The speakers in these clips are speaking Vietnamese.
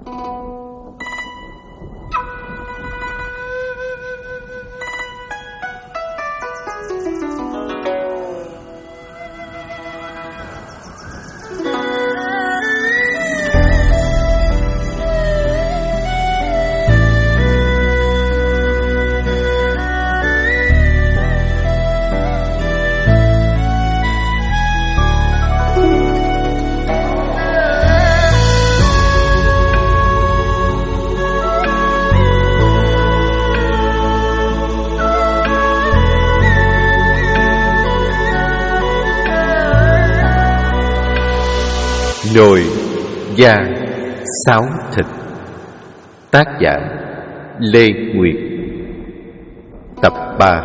Nồi da sáo thịt. Tác giả Lê Nguyệt. Tập 3.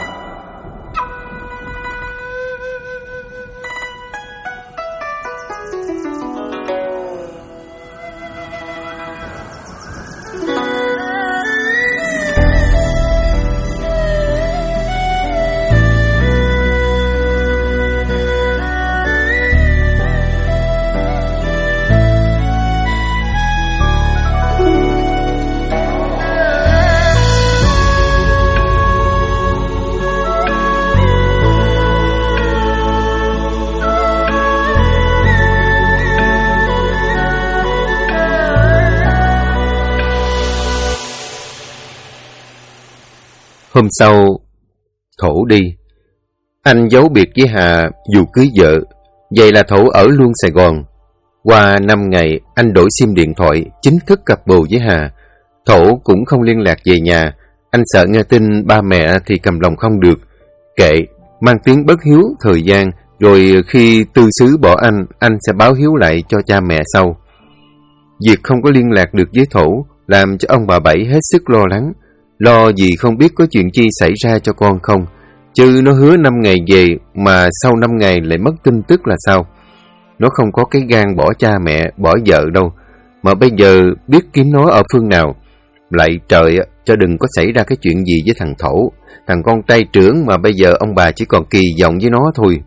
Hôm sau, Thổ đi. Anh giấu biệt với Hà dù cưới vợ, vậy là Thổ ở luôn Sài Gòn. Qua 5 ngày, anh đổi sim điện thoại, chính thức cặp bồ với Hà. Thổ cũng không liên lạc về nhà, anh sợ nghe tin ba mẹ thì cầm lòng không được. Kệ, mang tiếng bất hiếu thời gian, rồi khi tư xứ bỏ anh sẽ báo hiếu lại cho cha mẹ sau. Việc không có liên lạc được với Thổ làm cho ông bà Bảy hết sức lo lắng. Lo gì không biết có chuyện chi xảy ra cho con không, chứ nó hứa 5 ngày về mà sau 5 ngày lại mất tin tức là sao? Nó không có cái gan bỏ cha mẹ, bỏ vợ đâu, mà bây giờ biết kiếm nó ở phương nào. Lạy trời, cho đừng có xảy ra cái chuyện gì với thằng Thổ, thằng con trai trưởng mà bây giờ ông bà chỉ còn kỳ vọng với nó thôi.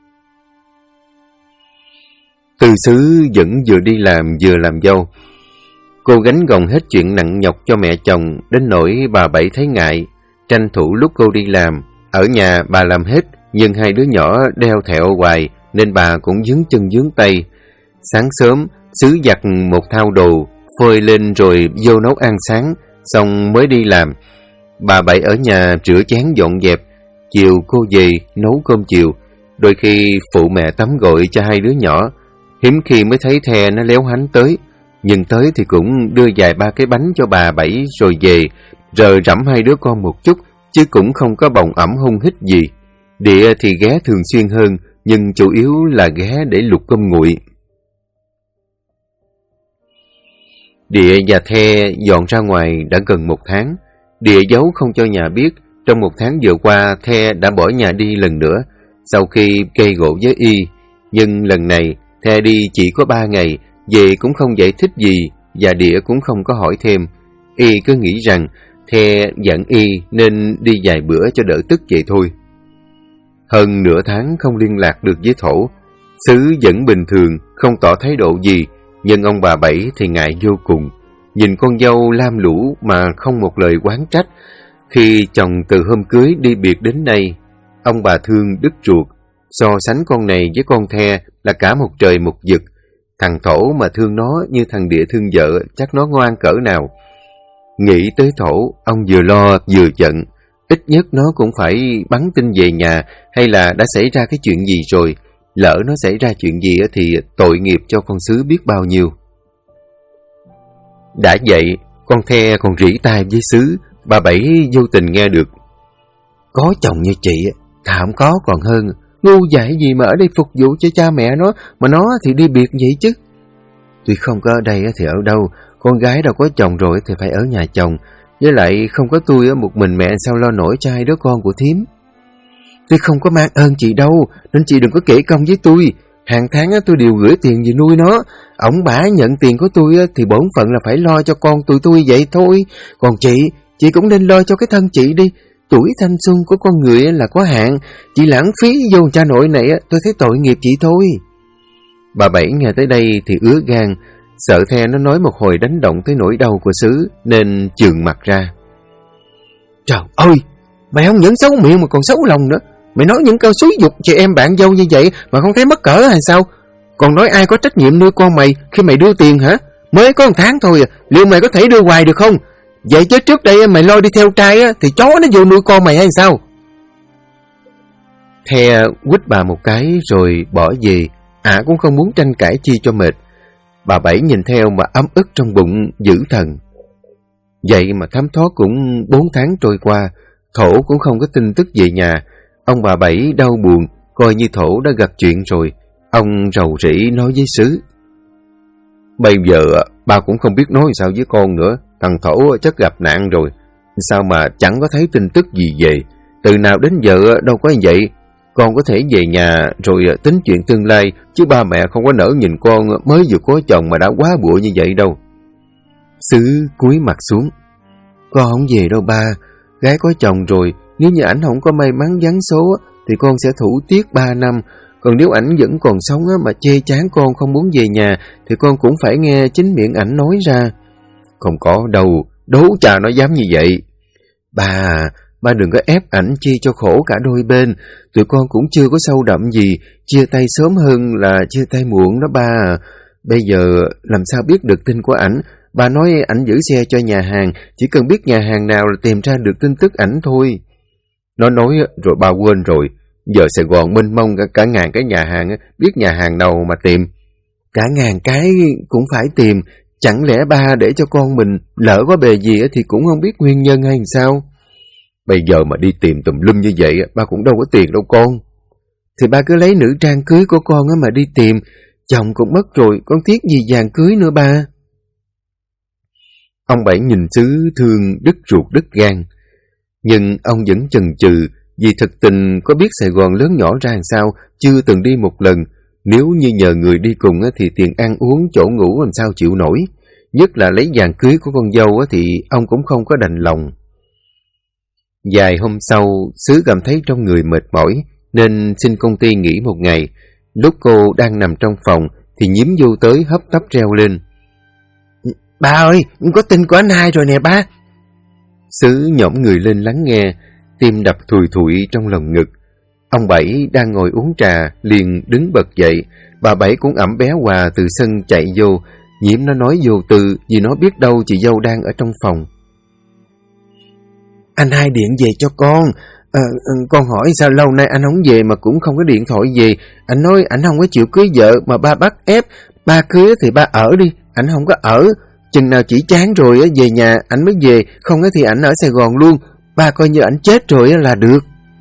Tư xứ vẫn vừa đi làm vừa làm dâu. Cô gánh gồng hết chuyện nặng nhọc cho mẹ chồng, đến nỗi bà Bảy thấy ngại. Tranh thủ lúc cô đi làm, ở nhà bà làm hết, nhưng hai đứa nhỏ đeo thẹo hoài, nên bà cũng vướng chân vướng tay. Sáng sớm, xứ giặt một thao đồ, phơi lên rồi vô nấu ăn sáng, xong mới đi làm. Bà Bảy ở nhà rửa chén dọn dẹp, chiều cô về nấu cơm chiều, đôi khi phụ mẹ tắm gội cho hai đứa nhỏ. Hiếm khi mới thấy The nó léo hánh tới, nhưng tới thì cũng đưa vài ba cái bánh cho bà Bảy rồi về, rờ rẫm hai đứa con một chút, chứ cũng không có bồng ẵm hung hít gì. Địa thì ghé thường xuyên hơn, nhưng chủ yếu là ghé để luộc cơm nguội. Địa và The dọn ra ngoài đã gần 1 tháng. Địa giấu không cho nhà biết, trong 1 tháng vừa qua The đã bỏ nhà đi lần nữa, sau khi gây gổ với Y. Nhưng lần này, The đi chỉ có 3 ngày, về cũng không giải thích gì, và Địa cũng không có hỏi thêm. Y cứ nghĩ rằng The giận Y nên đi vài bữa cho đỡ tức vậy thôi. Hơn nửa tháng không liên lạc được với Thổ. Xứ vẫn bình thường, không tỏ thái độ gì, nhưng ông bà Bảy thì ngại vô cùng. Nhìn con dâu lam lũ mà không một lời oán trách. Khi chồng từ hôm cưới đi biệt đến nay, ông bà thương đứt ruột. So sánh con này với con The là cả một trời một vực. Thằng Thổ mà thương nó như thằng Địa thương vợ, chắc nó ngoan cỡ nào. Nghĩ tới Thổ, ông vừa lo vừa giận. Ít nhất nó cũng phải bắn tin về nhà, hay là đã xảy ra cái chuyện gì rồi. Lỡ nó xảy ra chuyện gì thì tội nghiệp cho con xứ biết bao nhiêu. Đã vậy, con The còn rỉ tai với xứ, bà Bảy vô tình nghe được. Có chồng như chị, thà không có còn hơn. Ngu dại gì mà ở đây phục vụ cho cha mẹ nó, mà nó thì đi biệt vậy chứ. Tuy không có ở đây thì ở đâu, con gái đâu có chồng rồi thì phải ở nhà chồng. Với lại không có tôi một mình mẹ sao lo nổi cho hai đứa con của thím. Tôi không có mang ơn chị đâu, nên chị đừng có kể công với tôi. Hàng tháng tôi đều gửi tiền về nuôi nó. Ổng bả nhận tiền của tôi thì bổn phận là phải lo cho con tụi tôi vậy thôi. Còn chị cũng nên lo cho cái thân chị đi. Tuổi thanh xuân của con người là có hạn. Chị lãng phí vô cha nội này tôi thấy tội nghiệp chị thôi. Bà Bảy nghe tới đây thì ứa gan. Sợ The nó nói một hồi đánh động tới nỗi đau của Sứ, nên chườn mặt ra. Trời ơi, mày không những xấu miệng mà còn xấu lòng nữa. Mày nói những câu xúi dục chị em bạn dâu như vậy mà không thấy mắc cỡ hay sao? Còn nói ai có trách nhiệm nuôi con mày khi mày đưa tiền hả? Mới có 1 tháng thôi à, liệu mày có thể đưa hoài được không? Vậy chứ trước đây mày lo đi theo trai á, thì chó nó vô nuôi con mày hay sao? The quýt bà một cái rồi bỏ về. Cũng không muốn tranh cãi chi cho mệt. Bà Bảy nhìn theo mà ấm ức trong bụng dữ thần. Vậy mà thấm thoát cũng 4 tháng trôi qua, Thổ cũng không có tin tức về nhà. Ông bà Bảy đau buồn, coi như Thổ đã gặp chuyện rồi. Ông rầu rĩ nói với Sứ. Bây giờ ba cũng không biết nói sao với con nữa. Thằng Thổ chắc gặp nạn rồi. Sao mà chẳng có thấy tin tức gì về? Từ nào đến giờ đâu có vậy. Con có thể về nhà rồi tính chuyện tương lai, chứ ba mẹ không có nỡ nhìn con mới vừa có chồng mà đã quá bụa như vậy đâu. Sứ cúi mặt xuống. Con không về đâu ba. Gái có chồng rồi, nếu như ảnh không có may mắn giáng số thì con sẽ thủ tiết 3 năm. Còn nếu ảnh vẫn còn sống mà chê chán con không muốn về nhà thì con cũng phải nghe chính miệng ảnh nói ra. Không có đâu, đố cha nó dám như vậy. Ba đừng có ép ảnh chi cho khổ cả đôi bên. Tụi con cũng chưa có sâu đậm gì. Chia tay sớm hơn là chia tay muộn đó ba. Bây giờ làm sao biết được tin của ảnh? Ba nói ảnh giữ xe cho nhà hàng, chỉ cần biết nhà hàng nào là tìm ra được tin tức ảnh thôi. Nó nói rồi ba quên rồi. Giờ Sài Gòn mênh mông cả ngàn cái nhà hàng, biết nhà hàng đâu mà tìm. Cả ngàn cái cũng phải tìm. Chẳng lẽ ba để cho con mình lỡ có bề gì thì cũng không biết nguyên nhân hay sao? Bây giờ mà đi tìm tùm lum như vậy, ba cũng đâu có tiền đâu con. Thì ba cứ lấy nữ trang cưới của con mà đi tìm. Chồng cũng mất rồi, con tiếc gì vàng cưới nữa ba. Ông Bảy nhìn Sứ thương đứt ruột đứt gan. Nhưng ông vẫn chần chừ, vì thực tình có biết Sài Gòn lớn nhỏ ra làm sao, chưa từng đi một lần. Nếu như nhờ người đi cùng thì tiền ăn uống, chỗ ngủ làm sao chịu nổi. Nhất là lấy vàng cưới của con dâu thì ông cũng không có đành lòng. Vài hôm sau, Sứ cảm thấy trong người mệt mỏi, nên xin công ty nghỉ 1 ngày. Lúc cô đang nằm trong phòng, thì Nhiếm vô tới hấp tấp reo lên. Ba ơi, có tin của anh hai rồi nè ba. Sứ nhõm người lên lắng nghe, tim đập thùi thụi trong lòng ngực. Ông Bảy đang ngồi uống trà, liền đứng bật dậy. Bà Bảy cũng ẵm bé Hòa từ sân chạy vô. Nhiễm nó nói vô tư, vì nó biết đâu chị dâu đang ở trong phòng. Anh hai điện về cho con. Con hỏi sao lâu nay anh không về mà cũng không có điện thoại về. Anh nói anh không có chịu cưới vợ mà ba bắt ép. Ba cưới thì ba ở đi, anh không có ở. Chừng nào chỉ chán rồi về nhà anh mới về, không thì anh ở Sài Gòn luôn. Ba coi như anh chết rồi là được.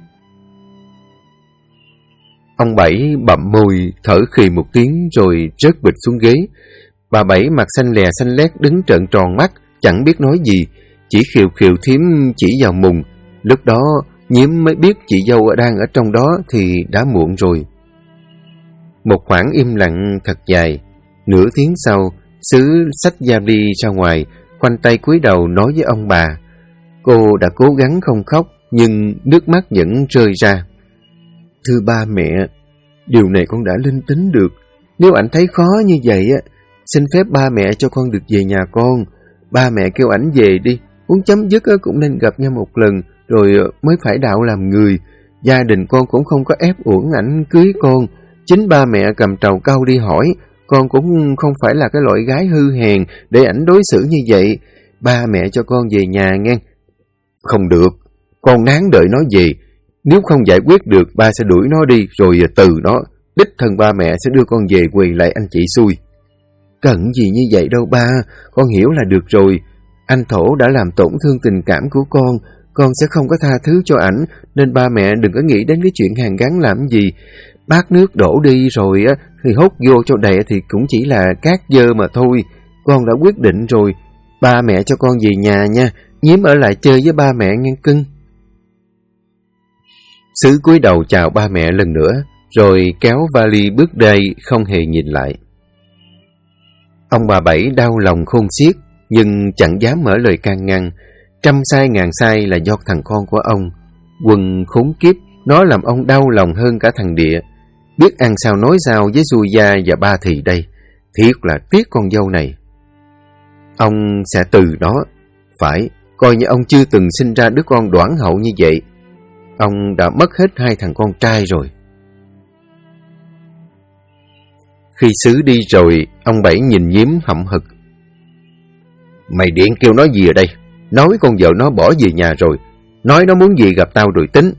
Ông Bảy bậm môi, thở khì một tiếng rồi rớt bịch xuống ghế. Bà Bảy mặt xanh lè xanh lét đứng trợn tròn mắt, chẳng biết nói gì, chỉ khều khều thím chỉ vào mùng. Lúc đó Nhiễm mới biết chị dâu đang ở trong đó thì đã muộn rồi. Một khoảng im lặng thật dài. Nửa tiếng sau, Sứ xách vali ra ngoài, khoanh tay cúi đầu nói với ông bà. Cô đã cố gắng không khóc, nhưng nước mắt vẫn rơi ra. Thưa ba mẹ, điều này con đã linh tính được. Nếu ảnh thấy khó như vậy, xin phép ba mẹ cho con được về nhà con. Ba mẹ kêu ảnh về đi, muốn chấm dứt cũng nên gặp nhau một lần, rồi mới phải đạo làm người. Gia đình con cũng không có ép uổng ảnh cưới con. Chính ba mẹ cầm trầu cau đi hỏi, con cũng không phải là cái loại gái hư hèn để ảnh đối xử như vậy. Ba mẹ cho con về nhà nghe. Không được, con nán đợi nó về. Nếu không giải quyết được, ba sẽ đuổi nó đi, rồi từ nó, đích thân ba mẹ sẽ đưa con về quỳ lại anh chị xui. Cần gì như vậy đâu ba, con hiểu là được rồi. Anh Thổ đã làm tổn thương tình cảm của con sẽ không có tha thứ cho ảnh, nên ba mẹ đừng có nghĩ đến cái chuyện hàn gắn làm gì. Bát nước đổ đi rồi thì hốt vô cho đầy thì cũng chỉ là cát dơ mà thôi. Con đã quyết định rồi, ba mẹ cho con về nhà nha, Nhiễm ở lại chơi với ba mẹ nghe cưng. Sứ cúi đầu chào ba mẹ lần nữa, rồi kéo vali bước đây không hề nhìn lại. Ông bà Bảy đau lòng khôn xiết, nhưng chẳng dám mở lời can ngăn. Trăm sai ngàn sai là do thằng con của ông. Quần khốn kiếp, nó làm ông đau lòng hơn cả thằng Địa. Biết ăn sao nói sao với Xui Gia và ba Thì đây. Thiệt là tiếc con dâu này. Ông sẽ từ đó, phải, coi như ông chưa từng sinh ra đứa con đoản hậu như vậy. Ông đã mất hết 2 thằng con trai rồi. Khi Sứ đi rồi, ông Bảy nhìn Nhiếm hậm hực. Mày điện kêu nó gì ở đây? Nói con vợ nó bỏ về nhà rồi. Nói nó muốn gì gặp tao rồi tính.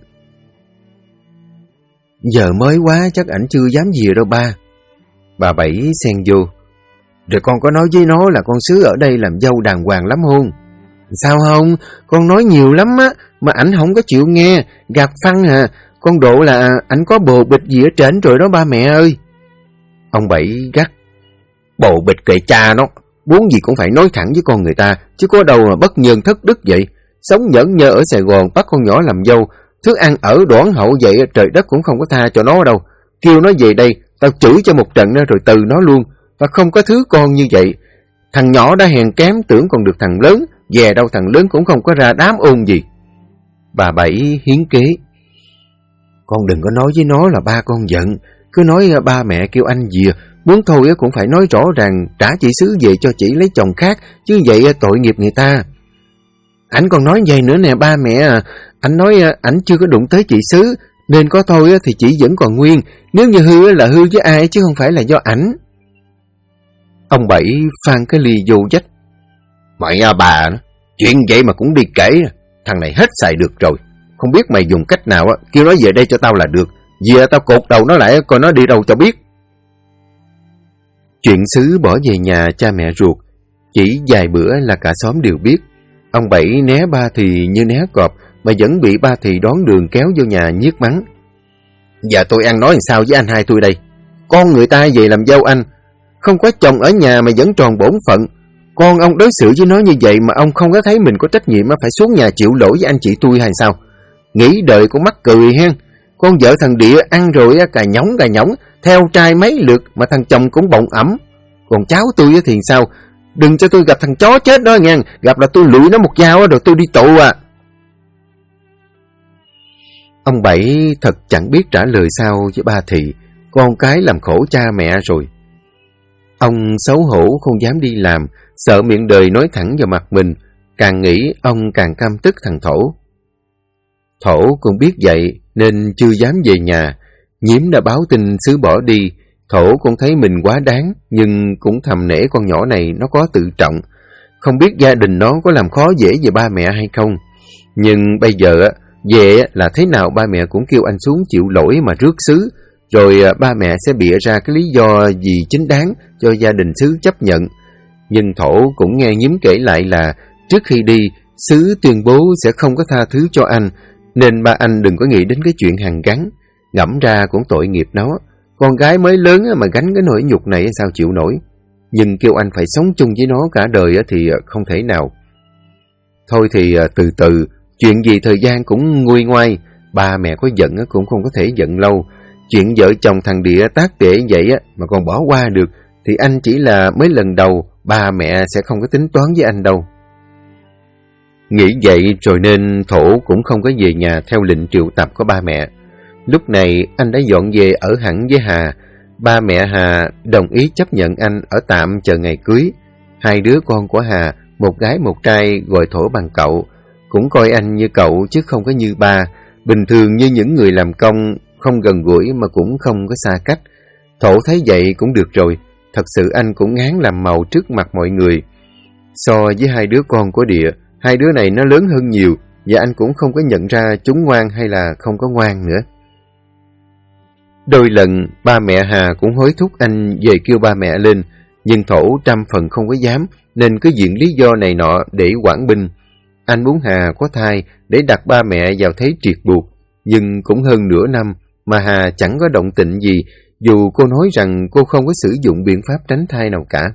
Giờ mới quá, chắc ảnh chưa dám gì đâu ba. Bà Bảy xen vô. Rồi con có nói với nó là con Sứ ở đây làm dâu đàng hoàng lắm không? Sao không? Con nói nhiều lắm á, mà ảnh không có chịu nghe. Gạt phăng à. Con độ là ảnh có bồ bịch gì ở trển rồi đó ba mẹ ơi. Ông Bảy gắt. Bồ bịch kệ cha nó. Muốn gì cũng phải nói thẳng với con người ta, chứ có đâu mà bất nhân thất đức vậy. Sống nhẫn nhơ ở Sài Gòn bắt con nhỏ làm dâu, thức ăn ở đoản hậu vậy trời đất cũng không có tha cho nó đâu. Kêu nó về đây, tao chửi cho một trận rồi từ nó luôn. Tao không có thứ con như vậy. Thằng nhỏ đã hèn kém tưởng còn được thằng lớn, về đâu thằng lớn cũng không có ra đám ôn gì. Bà Bảy hiến kế. Con đừng có nói với nó là ba con giận, cứ nói ba mẹ kêu anh gì, muốn thôi cũng phải nói rõ ràng trả chị Sứ về cho chị lấy chồng khác, chứ vậy tội nghiệp người ta. Ảnh còn nói vậy nữa nè ba mẹ à, ảnh nói ảnh chưa có đụng tới chị Sứ, nên có thôi thì chị vẫn còn nguyên, nếu như hư là hư với ai chứ không phải là do ảnh. Ông Bảy phan cái ly vô dách. Mày bà, chuyện vậy mà cũng đi kể, thằng này hết xài được rồi, không biết mày dùng cách nào kêu nó về đây cho tao là được, về tao cột đầu nó lại coi nó đi đâu cho biết. Chuyện Sứ bỏ về nhà cha mẹ ruột, chỉ vài bữa là cả xóm đều biết. Ông Bảy né ba thì như né cọp, mà vẫn bị ba thì đón đường kéo vô nhà nhiếc mắng. Giờ tôi ăn nói làm sao với anh hai tôi đây? Con người ta về làm dâu anh, không có chồng ở nhà mà vẫn tròn bổn phận. Con ông đối xử với nó như vậy mà ông không có thấy mình có trách nhiệm phải xuống nhà chịu lỗi với anh chị tôi hay sao? Nghĩ đời con mắc cười hen. Con vợ thằng Địa ăn rồi cà nhõng, theo trai mấy lượt mà thằng chồng cũng bọng ẩm. Còn cháu tôi thì sao? Đừng cho tôi gặp thằng chó chết đó nha, gặp là tôi lụi nó một dao rồi tôi đi tù à. Ông Bảy thật chẳng biết trả lời sao với ba thị, con cái làm khổ cha mẹ rồi. Ông xấu hổ không dám đi làm, sợ miệng đời nói thẳng vào mặt mình, càng nghĩ ông càng căm tức thằng Thổ. Thổ cũng biết vậy nên chưa dám về nhà. Nhiếm đã báo tin Sứ bỏ đi. Thổ cũng thấy mình quá đáng, nhưng cũng thầm nể con nhỏ này nó có tự trọng. Không biết gia đình nó có làm khó dễ về ba mẹ hay không. Nhưng bây giờ về là thế nào ba mẹ cũng kêu anh xuống chịu lỗi mà rước Sứ. Rồi ba mẹ sẽ bịa ra cái lý do gì chính đáng cho gia đình Sứ chấp nhận. Nhưng Thổ cũng nghe Nhiếm kể lại là trước khi đi, Sứ tuyên bố sẽ không có tha thứ cho anh, nên ba anh đừng có nghĩ đến cái chuyện hàn gắn. Ngẫm ra cũng tội nghiệp nó. Con gái mới lớn mà gánh cái nỗi nhục này sao chịu nổi. Nhưng kêu anh phải sống chung với nó cả đời thì không thể nào. Thôi thì từ từ, chuyện gì thời gian cũng nguôi ngoai. Ba mẹ có giận cũng không có thể giận lâu. Chuyện vợ chồng thằng Địa tác tệ vậy mà còn bỏ qua được thì anh chỉ là mới lần đầu, ba mẹ sẽ không có tính toán với anh đâu. Nghĩ vậy rồi nên Thổ cũng không có về nhà theo lệnh triệu tập của ba mẹ. Lúc này anh đã dọn về ở hẳn với Hà. Ba mẹ Hà đồng ý chấp nhận anh ở tạm chờ ngày cưới. 2 đứa con của Hà, một gái một trai, gọi Thổ bằng cậu. Cũng coi anh như cậu chứ không có như ba. Bình thường như những người làm công, không gần gũi mà cũng không có xa cách. Thổ thấy vậy cũng được rồi. Thật sự anh cũng ngán làm màu trước mặt mọi người. So với 2 đứa con của Địa, 2 đứa này nó lớn hơn nhiều, và anh cũng không có nhận ra chúng ngoan hay là không có ngoan nữa. Đôi lần ba mẹ Hà cũng hối thúc anh về kêu ba mẹ lên, nhưng Thổ trăm phần không có dám, nên cứ viện lý do này nọ để quản binh. Anh muốn Hà có thai để đặt ba mẹ vào thế triệt buộc, nhưng cũng hơn nửa năm mà Hà chẳng có động tĩnh gì, dù cô nói rằng cô không có sử dụng biện pháp tránh thai nào cả.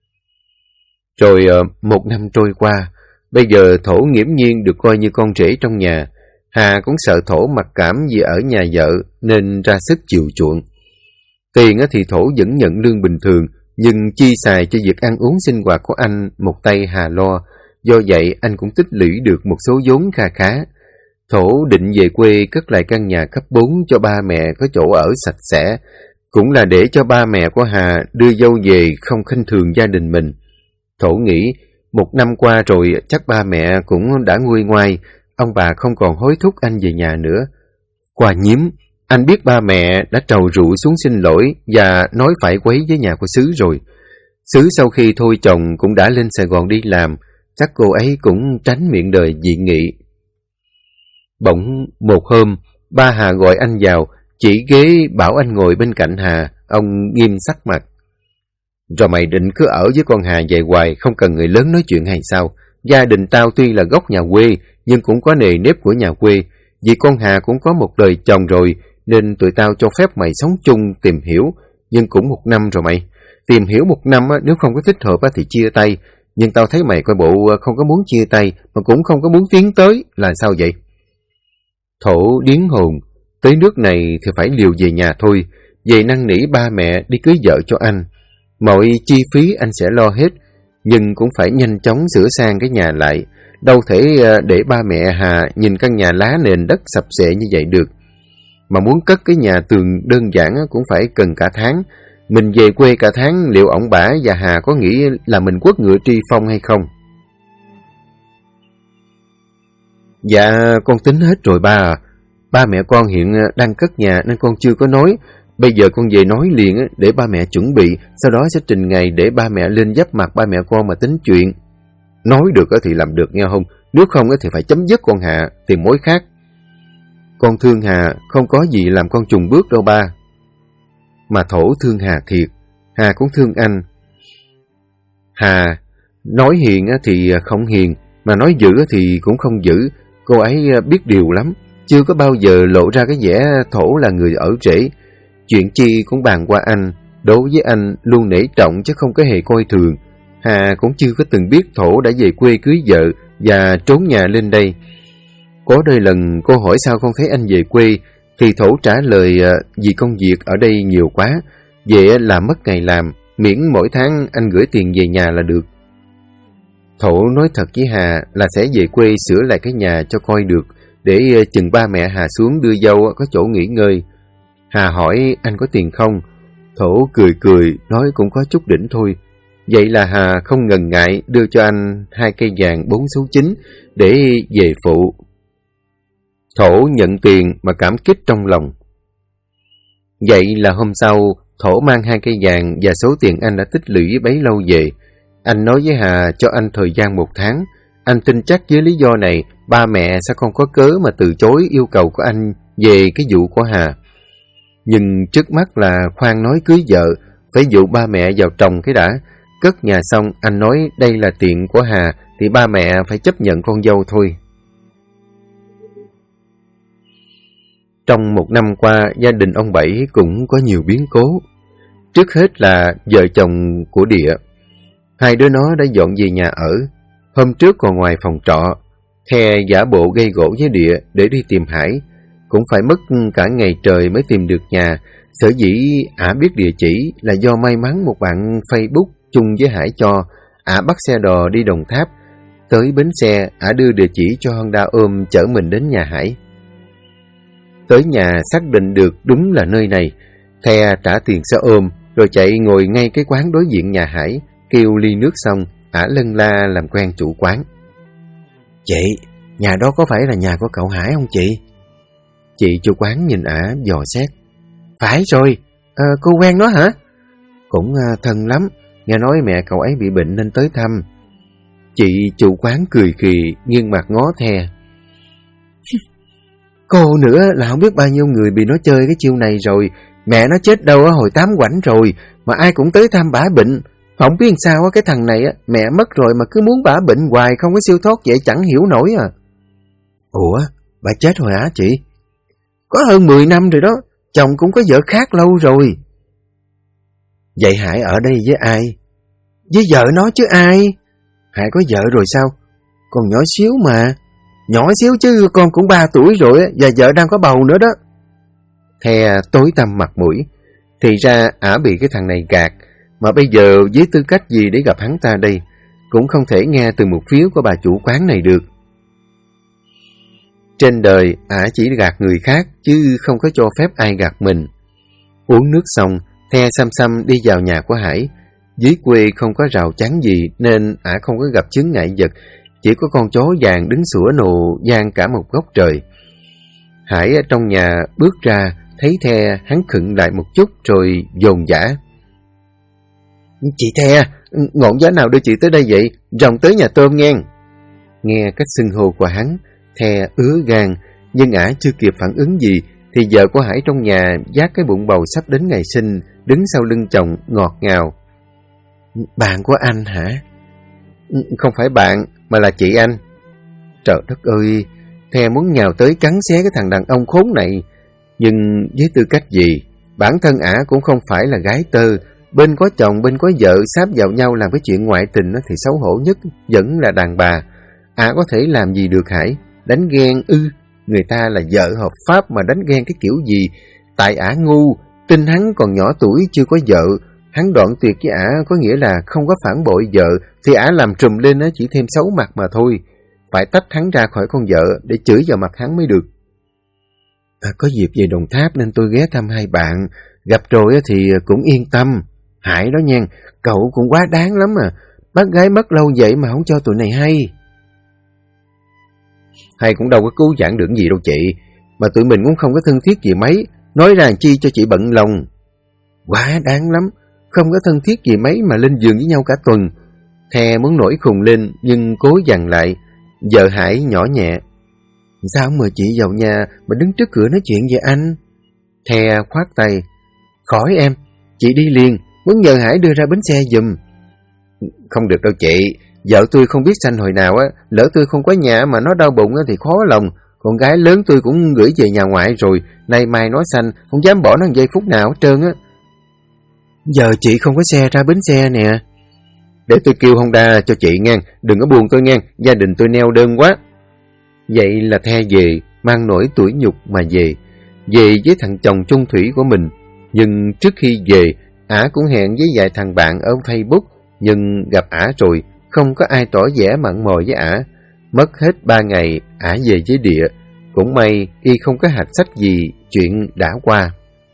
Rồi 1 năm trôi qua, bây giờ Thổ nghiễm nhiên được coi như con rể trong nhà. Hà cũng sợ Thổ mặc cảm vì ở nhà vợ nên ra sức chiều chuộng. Tiền thì Thổ vẫn nhận lương bình thường, nhưng chi xài cho việc ăn uống sinh hoạt của anh một tay Hà lo. Do vậy anh cũng tích lũy được một số vốn kha khá. Thổ định về quê cất lại căn nhà cấp 4 cho ba mẹ có chỗ ở sạch sẽ, cũng là để cho ba mẹ của Hà đưa dâu về không khinh thường gia đình mình. Thổ nghĩ 1 năm qua rồi, chắc ba mẹ cũng đã nguôi ngoai, ông bà không còn hối thúc anh về nhà nữa. Qua Nhiếm, anh biết ba mẹ đã trầu rượu xuống xin lỗi và nói phải quấy với nhà của Xứ rồi. Xứ sau khi thôi chồng cũng đã lên Sài Gòn đi làm, chắc cô ấy cũng tránh miệng đời dị nghị. Bỗng một hôm, ba Hà gọi anh vào, chỉ ghế bảo anh ngồi bên cạnh Hà, ông nghiêm sắc mặt. Rồi mày định cứ ở với con Hà vậy hoài, không cần người lớn nói chuyện hay sao? Gia đình tao tuy là gốc nhà quê, nhưng cũng có nề nếp của nhà quê. Vì con Hà cũng có một đời chồng rồi, nên tụi tao cho phép mày sống chung tìm hiểu. Nhưng cũng 1 năm rồi mày. Tìm hiểu 1 năm nếu không có thích hợp thì chia tay. Nhưng tao thấy mày coi bộ không có muốn chia tay, mà cũng không có muốn tiến tới, là sao vậy? Thổ điếng hồn, tới nước này thì phải liều về nhà thôi. Về năn nỉ ba mẹ đi cưới vợ cho anh. Mọi chi phí anh sẽ lo hết, nhưng cũng phải nhanh chóng sửa sang cái nhà lại. Đâu thể để ba mẹ Hà nhìn căn nhà lá nền đất sập xệ như vậy được. Mà muốn cất cái nhà tường đơn giản cũng phải cần cả tháng. Mình về quê cả tháng, liệu ổng bả và Hà có nghĩ là mình quất ngựa tri phong hay không? Dạ, con tính hết rồi ba à. Ba mẹ con hiện đang cất nhà nên con chưa có nói. Bây giờ con về nói liền để ba mẹ chuẩn bị, sau đó sẽ trình ngày để ba mẹ lên giáp mặt ba mẹ con mà tính chuyện. Nói được thì làm được nghe không? Nếu không thì phải chấm dứt con Hà, tìm mối khác. Con thương Hà, không có gì làm con chùng bước đâu ba. Mà Thổ thương Hà thiệt, Hà cũng thương anh. Hà, nói hiền thì không hiền, mà nói dữ thì cũng không dữ. Cô ấy biết điều lắm, chưa có bao giờ lộ ra cái vẻ Thổ là người ở rễ. Chuyện chi cũng bàn qua anh, đối với anh luôn nể trọng chứ không có hề coi thường. Hà cũng chưa có từng biết Thổ đã về quê cưới vợ và trốn nhà lên đây. Có đôi lần cô hỏi sao không thấy anh về quê, thì Thổ trả lời vì công việc ở đây nhiều quá, về là mất ngày làm, miễn mỗi tháng anh gửi tiền về nhà là được. Thổ nói thật với Hà là sẽ về quê sửa lại cái nhà cho coi được, để chừng ba mẹ Hà xuống đưa dâu có chỗ nghỉ ngơi. Hà hỏi anh có tiền không? Thổ cười cười, nói cũng có chút đỉnh thôi. Vậy là Hà không ngần ngại đưa cho anh 2 cây vàng 4 số 9 để về phụ. Thổ nhận tiền mà cảm kích trong lòng. Vậy là hôm sau, Thổ mang 2 cây vàng và số tiền anh đã tích lũy bấy lâu về. Anh nói với Hà cho anh thời gian 1 tháng. Anh tin chắc với lý do này, ba mẹ sẽ không có cớ mà từ chối yêu cầu của anh về cái vụ của Hà. Nhưng trước mắt là khoan nói cưới vợ, phải dụ ba mẹ vào trồng cái đã. Cất nhà xong, anh nói đây là tiền của Hà, thì ba mẹ phải chấp nhận con dâu thôi. Trong 1 năm qua, gia đình ông Bảy cũng có nhiều biến cố. Trước hết là vợ chồng của Địa. 2 đứa nó đã dọn về nhà ở. Hôm trước còn ngoài phòng trọ, The giả bộ gây gổ với Địa để đi tìm Hải. Cũng phải mất cả ngày trời mới tìm được nhà. Sở dĩ ả biết địa chỉ là do may mắn một bạn Facebook chung với Hải cho. Ả bắt xe đò đi Đồng Tháp. Tới bến xe, ả đưa địa chỉ cho Honda ôm chở mình đến nhà Hải. Tới nhà xác định được đúng là nơi này. The trả tiền xe ôm, rồi chạy ngồi ngay cái quán đối diện nhà Hải, kêu ly nước xong, ả lân la làm quen chủ quán. Chị, nhà đó có phải là nhà của cậu Hải không chị? Chị chủ quán nhìn ả dò xét. Phải rồi, cô quen nó hả? Cũng thân lắm, nghe nói mẹ cậu ấy bị bệnh nên tới thăm. Chị chủ quán cười khì, nghiêng mặt ngó The. Cô nữa là không biết bao nhiêu người bị nó chơi cái chiêu này rồi. Mẹ nó chết đâu hồi 8 quảnh rồi, mà ai cũng tới thăm bả bệnh. Không biết sao cái thằng này mẹ mất rồi mà cứ muốn bả bệnh hoài, không có siêu thoát vậy chẳng hiểu nổi à. Ủa, bà chết rồi hả chị? Có hơn 10 năm rồi đó, chồng cũng có vợ khác lâu rồi. Vậy Hải ở đây với ai? Với vợ nó chứ ai? Hải có vợ rồi sao? Còn nhỏ xíu mà. Nhỏ xíu chứ con cũng 3 tuổi rồi và vợ đang có bầu nữa đó. The tối tăm mặt mũi. Thì ra ả bị cái thằng này gạt. Mà bây giờ với tư cách gì để gặp hắn ta đây? Cũng không thể nghe từ một phía của bà chủ quán này được. Trên đời ả chỉ gạt người khác chứ không có cho phép ai gạt mình. Uống nước xong, The xăm xăm đi vào nhà của Hải. Dưới quê không có rào chắn gì nên ả không có gặp chướng ngại vật, chỉ có con chó vàng đứng sủa nồ vang cả một góc trời. Hải ở trong nhà bước ra, thấy The, hắn khựng lại một chút rồi dồn dã. Chị The, ngọn gió nào đưa chị tới đây vậy? Ròng tới nhà tôm nghe. Nghe cách xưng hô của hắn, The ứa gan, nhưng ả chưa kịp phản ứng gì thì vợ của Hải trong nhà vác cái bụng bầu sắp đến ngày sinh, đứng sau lưng chồng ngọt ngào. Bạn của anh hả? Không phải bạn, mà là chị anh. Trời đất ơi, The muốn nhào tới cắn xé cái thằng đàn ông khốn này. Nhưng với tư cách gì? Bản thân ả cũng không phải là gái tơ. Bên có chồng, bên có vợ, sáp vào nhau làm cái chuyện ngoại tình thì xấu hổ nhất vẫn là đàn bà. Ả có thể làm gì được Hải? Đánh ghen ư? Người ta là vợ hợp pháp mà đánh ghen cái kiểu gì? Tại ả ngu, tin hắn còn nhỏ tuổi chưa có vợ. Hắn đoạn tuyệt với ả có nghĩa là không có phản bội vợ, thì ả làm trùm lên nó chỉ thêm xấu mặt mà thôi. Phải tách hắn ra khỏi con vợ để chửi vào mặt hắn mới được. Có dịp về Đồng Tháp nên tôi ghé thăm hai bạn. Gặp rồi thì cũng yên tâm. Hải đó nha, cậu cũng quá đáng lắm à. Bác gái mất lâu vậy mà không cho tụi này hay. Hay cũng đâu có cứu vãn được gì đâu chị. Mà tụi mình cũng không có thân thiết gì mấy. Nói ra chi cho chị bận lòng. Quá đáng lắm. Không có thân thiết gì mấy mà lên giường với nhau cả tuần. The muốn nổi khùng lên nhưng cố dằn lại. Vợ Hải nhỏ nhẹ. Sao không mời chị vào nhà mà đứng trước cửa nói chuyện với anh? The khoát tay. Khỏi em, chị đi liền. Muốn nhờ Hải đưa ra bến xe giùm. Không được đâu chị. Vợ tôi không biết sanh hồi nào á. Lỡ tôi không có nhà mà nó đau bụng thì khó lòng. Con gái lớn tôi cũng gửi về nhà ngoại rồi. Nay mai nó sanh, không dám bỏ nó một giây phút nào hết trơn á. Giờ chị không có xe ra bến xe nè. Để tôi kêu Honda cho chị nghe. Đừng có buồn tôi nghe. Gia đình tôi neo đơn quá. Vậy là The về, mang nỗi tủi nhục mà về. Về với thằng chồng chung thủy của mình. Nhưng trước khi về, ả cũng hẹn với vài thằng bạn ở Facebook. Nhưng gặp ả rồi, không có ai tỏ vẻ mặn mòi với ả. Mất hết 3 ngày, ả về với Địa. Cũng may, y không có hạch sách gì, chuyện đã qua.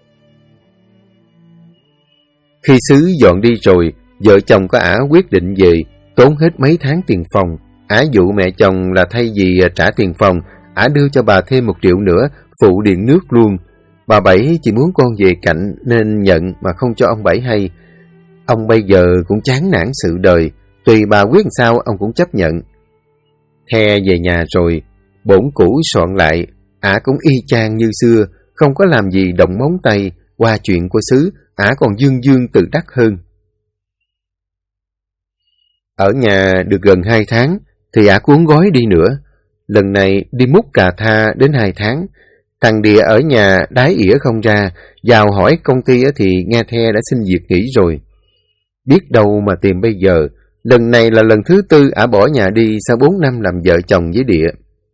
Khi xứ dọn đi rồi, vợ chồng của ả quyết định về, tốn hết mấy tháng tiền phòng. Ả dụ mẹ chồng là thay vì trả tiền phòng, ả đưa cho bà thêm 1 triệu nữa, phụ điện nước luôn. Bà Bảy chỉ muốn con về cạnh nên nhận mà không cho ông Bảy hay. Ông bây giờ cũng chán nản sự đời, tùy bà quyết sao ông cũng chấp nhận. The về nhà rồi, bổn cũ soạn lại, ả cũng y chang như xưa, không có làm gì động móng tay. Qua chuyện của xứ, ả còn dương dương tự đắc hơn. Ở nhà được gần 2 tháng, thì ả cuốn gói đi nữa. Lần này đi múc cà tha đến 2 tháng. Thằng Địa ở nhà đái ỉa không ra, vào hỏi công ty thì nghe The đã xin việc nghỉ rồi. Biết đâu mà tìm bây giờ, lần này là lần thứ 4 ả bỏ nhà đi sau 4 năm làm vợ chồng với Địa.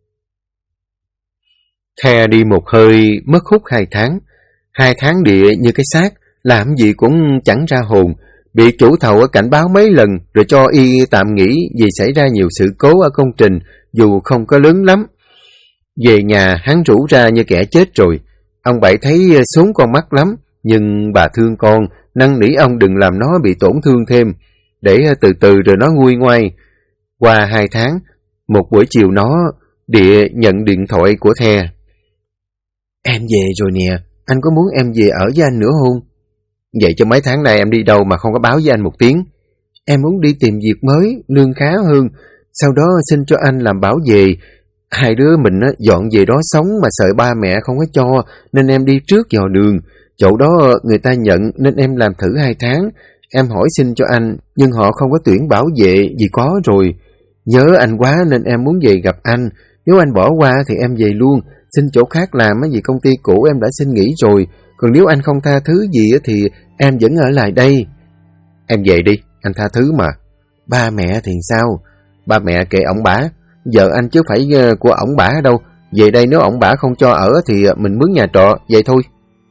The đi một hơi mất hút 2 tháng. 2 tháng Địa như cái xác, làm gì cũng chẳng ra hồn. Bị chủ thầu cảnh báo mấy lần rồi cho y tạm nghỉ vì xảy ra nhiều sự cố ở công trình, dù không có lớn lắm. Về nhà hắn rủ ra như kẻ chết rồi. Ông Bảy thấy xốn con mắt lắm, nhưng bà thương con, năn nỉ ông đừng làm nó bị tổn thương thêm, để từ từ rồi nó nguôi ngoai. Qua 2 tháng, một buổi chiều Địa nhận điện thoại của The. Em về rồi nè, anh có muốn em về ở với anh nữa không? Vậy cho mấy tháng nay em đi đâu mà không có báo với anh 1 tiếng? Em muốn đi tìm việc mới, lương khá hơn, sau đó xin cho anh làm bảo vệ. Hai đứa mình dọn về đó sống mà sợ ba mẹ không có cho, nên em đi trước dò đường. Chỗ đó người ta nhận nên em làm thử 2 tháng. Em hỏi xin cho anh, nhưng họ không có tuyển bảo vệ vì có rồi. Nhớ anh quá nên em muốn về gặp anh. Nếu anh bỏ qua thì em về luôn, xin chỗ khác làm vì công ty cũ em đã xin nghỉ rồi. Còn nếu anh không tha thứ gì thì em vẫn ở lại đây. Em về đi, anh tha thứ mà. Ba mẹ thì sao? Ba mẹ kệ ổng bả, vợ anh chứ phải của ổng bả đâu. Về đây nếu ổng bả không cho ở thì mình mướn nhà trọ, vậy thôi.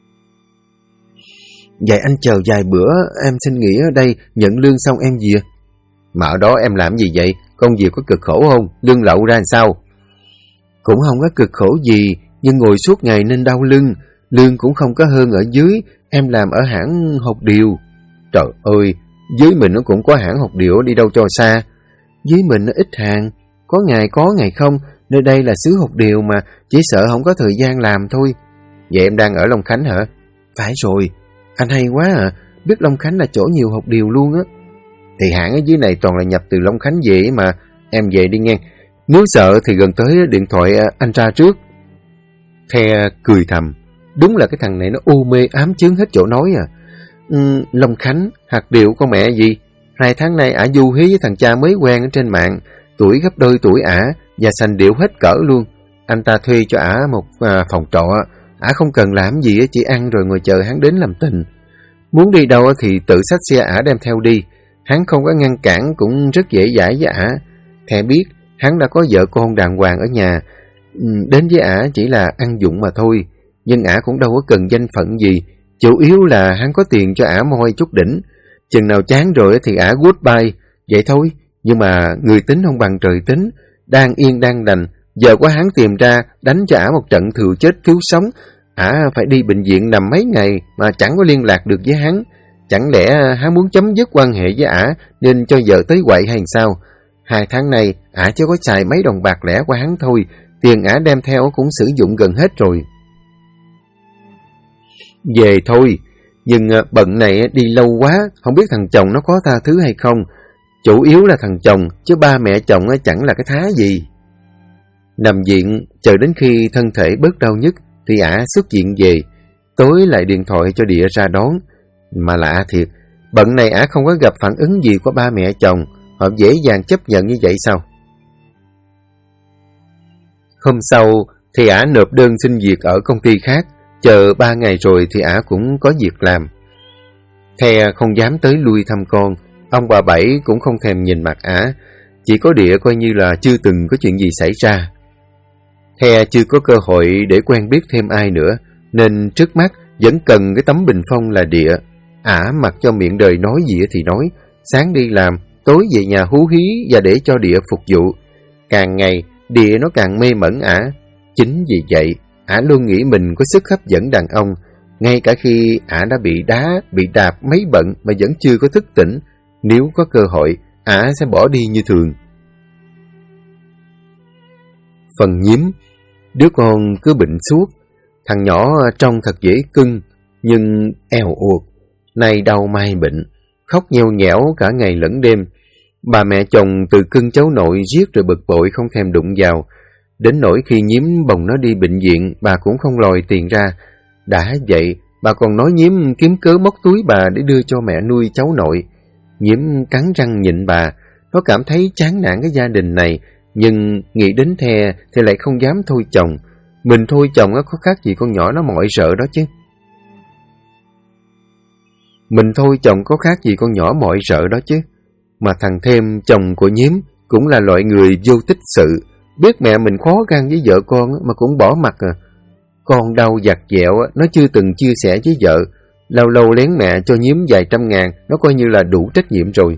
Vậy anh chờ vài bữa, em xin nghỉ ở đây, nhận lương xong em về. Mà ở đó em làm gì vậy? Công việc có cực khổ không? Lương lậu ra làm sao? Cũng không có cực khổ gì, nhưng ngồi suốt ngày nên đau lưng. Lương cũng không có hơn ở dưới, em làm ở hãng hột điều. Trời ơi, Dưới mình nó cũng có hãng học điệu đi đâu cho xa. Dưới mình nó ít hàng, có ngày không, nơi đây là xứ học điều mà, chỉ sợ không có thời gian làm thôi. Vậy em đang ở Long Khánh hả? Phải rồi, anh hay quá à, biết Long Khánh là chỗ nhiều học điều luôn á. Thì hãng ở dưới này toàn là nhập từ Long Khánh về mà, em về đi nghe. Nếu sợ thì gần tới điện thoại anh ra trước. The cười thầm, đúng là cái thằng này nó u mê ám chướng hết chỗ nói à. Long Khánh, hạt điệu con mẹ gì? 2 tháng nay ả du hí với thằng cha mới quen ở trên mạng, tuổi gấp đôi tuổi ả và sành điệu hết cỡ luôn. Anh ta thuê cho ả một phòng trọ, ả không cần làm gì, chỉ ăn rồi ngồi chờ hắn đến làm tình. Muốn đi đâu thì tự xách xe ả đem theo đi, hắn không có ngăn cản, cũng rất dễ dãi với ả. Thẹ biết hắn đã có vợ con đàng hoàng ở nhà, đến với ả chỉ là ăn dụng mà thôi. Nhưng ả cũng đâu có cần danh phận gì, chủ yếu là hắn có tiền cho ả moi chút đỉnh. Chừng nào chán rồi thì ả goodbye, vậy thôi. Nhưng mà người tính không bằng trời tính, đang yên đang lành, giờ quá hắn tìm ra đánh cho ả một trận thừa chết thiếu sống. Ả phải đi bệnh viện nằm mấy ngày mà chẳng có liên lạc được với hắn. Chẳng lẽ hắn muốn chấm dứt quan hệ với ả nên cho vợ tới quậy hay sao? 2 tháng nay ả chỉ có xài mấy đồng bạc lẻ qua hắn thôi, tiền ả đem theo cũng sử dụng gần hết rồi. Về thôi, nhưng bận này đi lâu quá, không biết thằng chồng nó có tha thứ hay không. Chủ yếu là thằng chồng, chứ ba mẹ chồng chẳng là cái thá gì. Nằm viện, chờ đến khi thân thể bớt đau nhức thì ả xuất viện về. Tối lại điện thoại cho Địa ra đón. Mà lạ thiệt, bận này ả không có gặp phản ứng gì của ba mẹ chồng, họ dễ dàng chấp nhận như vậy sao? Hôm sau thì ả nộp đơn xin việc ở công ty khác, chờ 3 ngày rồi thì ả cũng có việc làm. The không dám tới lui thăm con, ông bà Bảy cũng không thèm nhìn mặt ả, chỉ có Địa coi như là chưa từng có chuyện gì xảy ra. The chưa có cơ hội để quen biết thêm ai nữa, nên trước mắt vẫn cần cái tấm bình phong là Địa. Ả mặc cho miệng đời nói gì thì nói, sáng đi làm, tối về nhà hú hí và để cho Địa phục vụ. Càng ngày, Địa nó càng mê mẩn ả. Chính vì vậy, ả luôn nghĩ mình có sức hấp dẫn đàn ông, ngay cả khi ả đã bị đá, bị đạp mấy bận mà vẫn chưa có thức tỉnh. Nếu có cơ hội, ả sẽ bỏ đi như thường. Phần Nhiếm, đứa con cứ bệnh suốt. Thằng nhỏ trông thật dễ cưng, nhưng eo uột, nay đau mai bệnh, khóc nheo nhẽo cả ngày lẫn đêm. Bà mẹ chồng từ cưng cháu nội giết rồi bực bội không thèm đụng vào. Đến nỗi khi Nhiếm bồng nó đi bệnh viện, bà cũng không lòi tiền ra. Đã vậy, bà còn nói Nhiếm kiếm cớ móc túi bà để đưa cho mẹ nuôi cháu nội. Nhiếm cắn răng nhịn bà, nó cảm thấy chán nản cái gia đình này, nhưng nghĩ đến The thì lại không dám thôi chồng. Mình thôi chồng có khác gì con nhỏ nó mọi sợ đó chứ. Mình thôi chồng có khác gì con nhỏ mọi sợ đó chứ. Mà thằng Thêm, chồng của Nhiếm, cũng là loại người vô tích sự. Biết mẹ mình khó khăn với vợ con mà cũng bỏ mặt à. Con đau vặt vẹo, nó chưa từng chia sẻ với vợ. Lâu lâu lén mẹ cho Nhiếm vài trăm ngàn, nó coi như là đủ trách nhiệm rồi.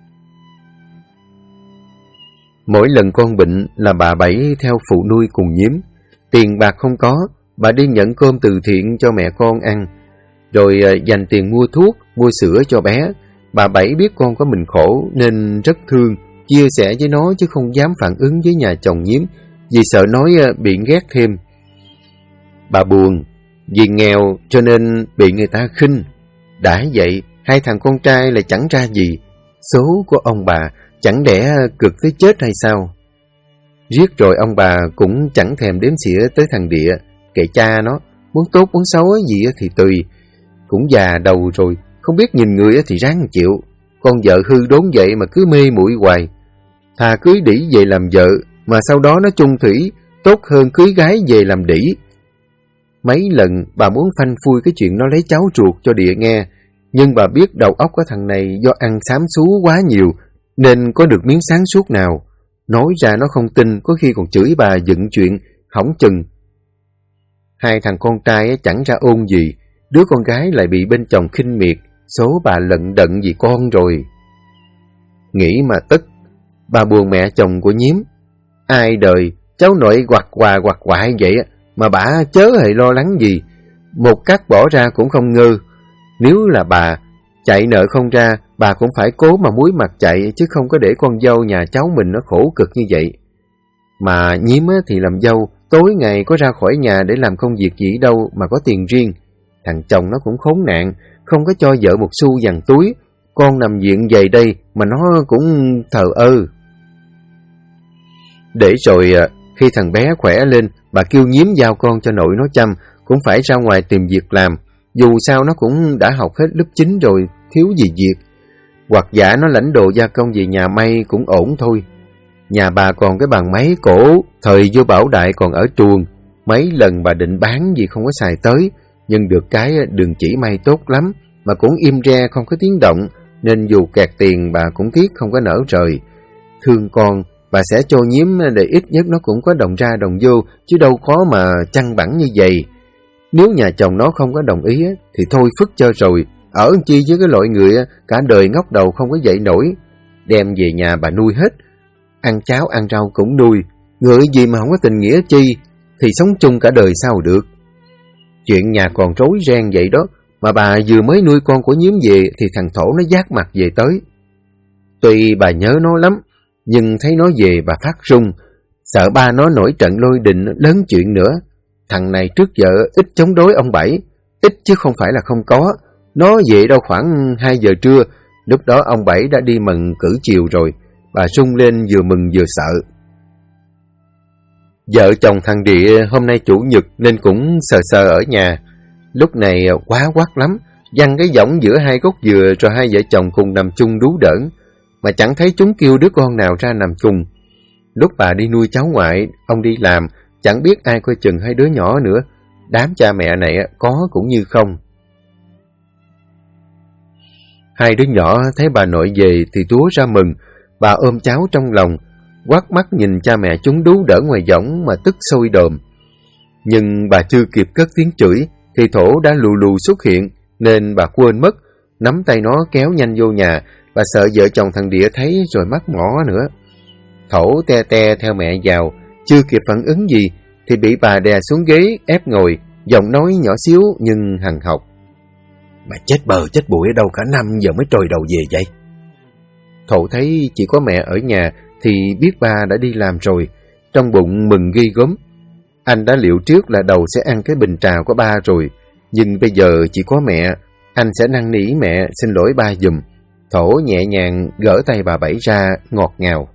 Mỗi lần con bệnh là bà Bảy theo phụ nuôi cùng Nhiếm. Tiền bạc không có, bà đi nhận cơm từ thiện cho mẹ con ăn, rồi dành tiền mua thuốc, mua sữa cho bé. Bà Bảy biết con có mình khổ nên rất thương, chia sẻ với nó chứ không dám phản ứng với nhà chồng Nhiếm, vì sợ nói bị ghét thêm. Bà buồn, vì nghèo cho nên bị người ta khinh. Đã vậy, 2 thằng con trai lại chẳng ra gì. Số của ông bà chẳng lẽ cực tới chết hay sao? Riết rồi ông bà cũng chẳng thèm đếm xỉa tới thằng Địa, kệ cha nó, muốn tốt muốn xấu gì thì tùy. Cũng già đầu rồi, không biết nhìn người thì ráng chịu. Con vợ hư đốn vậy mà cứ mê muội hoài. Thà cưới đĩ về làm vợ, mà sau đó nó chung thủy, tốt hơn cưới gái về làm đĩ. Mấy lần bà muốn phanh phui cái chuyện nó lấy cháu ruột cho Địa nghe, nhưng bà biết đầu óc của thằng này do ăn xám xú quá nhiều, nên có được miếng sáng suốt nào. Nói ra nó không tin, có khi còn chửi bà dựng chuyện, hỏng chừng. 2 thằng con trai chẳng ra ôn gì, đứa con gái lại bị bên chồng khinh miệt, số bà lận đận vì con rồi. Nghĩ mà tức, bà buồn mẹ chồng của Nhiếm. Ai đời, cháu nội quặt quại vậy mà bà chớ hề lo lắng gì, một cắt bỏ ra cũng không ngơ. Nếu là bà, chạy nợ không ra, bà cũng phải cố mà muối mặt chạy, chứ không có để con dâu nhà cháu mình nó khổ cực như vậy. Mà Nhiếm thì làm dâu, tối ngày có ra khỏi nhà để làm công việc gì đâu mà có tiền riêng. Thằng chồng nó cũng khốn nạn, không có cho vợ một xu dằn túi. Con nằm viện về đây mà nó cũng thờ ơ. Để rồi khi thằng bé khỏe lên, bà kêu Nhiếm giao con cho nội nó chăm, cũng phải ra ngoài tìm việc làm. Dù sao nó cũng đã học hết lớp 9 rồi, thiếu gì việc. Hoặc giả nó lãnh đồ gia công về nhà may cũng ổn thôi. Nhà bà còn cái bàn máy cổ, thời vua Bảo Đại còn ở truồng. Mấy lần bà định bán vì không có xài tới, nhưng được cái đường chỉ may tốt lắm, mà cũng im re không có tiếng động, nên dù kẹt tiền bà cũng tiếc không có nỡ rời. Thương con, bà sẽ cho Nhiếm để ít nhất nó cũng có đồng ra đồng vô, chứ đâu khó mà chăng bẵng như vậy. Nếu nhà chồng nó không có đồng ý thì thôi phức cho rồi, ở chi với cái loại người cả đời ngóc đầu không có dậy nổi. Đem về nhà bà nuôi hết, ăn cháo ăn rau cũng nuôi, người gì mà không có tình nghĩa chi, thì sống chung cả đời sao được. Chuyện nhà còn rối ren vậy đó, mà bà vừa mới nuôi con của Nhiếm về thì thằng Thổ nó vác mặt về tới. Tuy bà nhớ nó lắm, nhưng thấy nó về bà phát run, sợ ba nó nổi trận lôi đình lớn chuyện nữa. Thằng này trước giờ ít chống đối ông Bảy, ít chứ không phải là không có. Nó về đâu khoảng 2 giờ trưa, lúc đó ông Bảy đã đi mần cử chiều rồi. Bà run lên vừa mừng vừa sợ. Vợ chồng thằng Địa hôm nay chủ nhật nên cũng sờ sờ ở nhà. Lúc này quá quắt lắm, văng cái võng giữa hai gốc dừa rồi hai vợ chồng cùng nằm chung đú đỡn, mà chẳng thấy chúng kêu đứa con nào ra nằm chung. Lúc bà đi nuôi cháu ngoại, ông đi làm, chẳng biết ai coi chừng hai đứa nhỏ nữa. Đám cha mẹ này có cũng như không. Hai đứa nhỏ thấy bà nội về thì túa ra mừng. Bà ôm cháu trong lòng, quát mắt nhìn cha mẹ chúng đú đỡ ngoài võng mà tức sôi đồm. Nhưng bà chưa kịp cất tiếng chửi thì Thổ đã lù lù xuất hiện, nên bà quên mất, nắm tay nó kéo nhanh vô nhà. Bà sợ vợ chồng thằng Địa thấy rồi mắc mỏ nữa. Thổ te te theo mẹ vào, chưa kịp phản ứng gì thì bị bà đè xuống ghế ép ngồi, giọng nói nhỏ xíu nhưng hằn học. Mà chết bờ chết bụi ở đâu cả năm giờ mới trồi đầu về vậy? Thổ thấy chỉ có mẹ ở nhà thì biết ba đã đi làm rồi, trong bụng mừng ghi gớm. Anh đã liệu trước là đầu sẽ ăn cái bình trà của ba rồi, nhưng bây giờ chỉ có mẹ, anh sẽ năn nỉ mẹ xin lỗi ba giùm. Thổ nhẹ nhàng gỡ tay bà Bảy ra, ngọt ngào.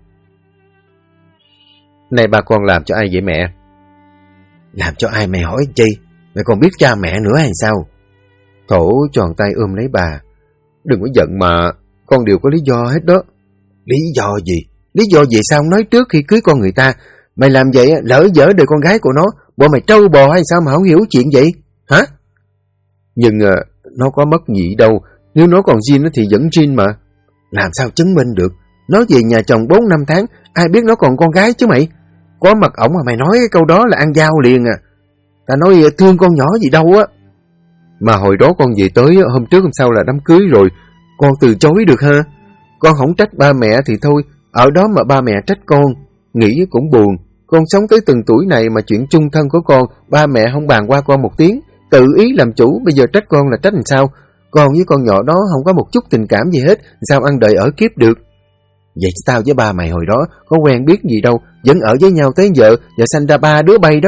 Này ba con làm cho ai vậy mẹ? Làm cho ai mày hỏi chi? Mày còn biết cha mẹ nữa hay sao? Thổ tròn tay ôm lấy bà. Đừng có giận mà, con đều có lý do hết đó. Lý do gì? Lý do gì sao không nói trước khi cưới con người ta? Mày làm vậy lỡ dở đời con gái của nó, bộ mày trâu bò hay sao mà không hiểu chuyện vậy? Hả? Nhưng nó có mất gì đâu, nếu nó còn zin thì vẫn zin mà. Làm sao chứng minh được? Nó về nhà chồng 4-5 tháng, ai biết nó còn con gái chứ mày? Có mặt ổng mà mày nói cái câu đó là ăn dao liền à. Ta nói thương con nhỏ gì đâu á. Mà hồi đó con về tới, hôm trước hôm sau là đám cưới rồi, con từ chối được ha? Con không trách ba mẹ thì thôi, ở đó mà ba mẹ trách con, nghĩ cũng buồn. Con sống tới từng tuổi này mà chuyện chung thân của con, ba mẹ không bàn qua con một tiếng, tự ý làm chủ, bây giờ trách con là trách làm sao? Con với con nhỏ đó không có một chút tình cảm gì hết, sao ăn đời ở kiếp được? Vậy tao với ba mày hồi đó có quen biết gì đâu, vẫn ở với nhau tới giờ sanh ra 3 đứa bay đó.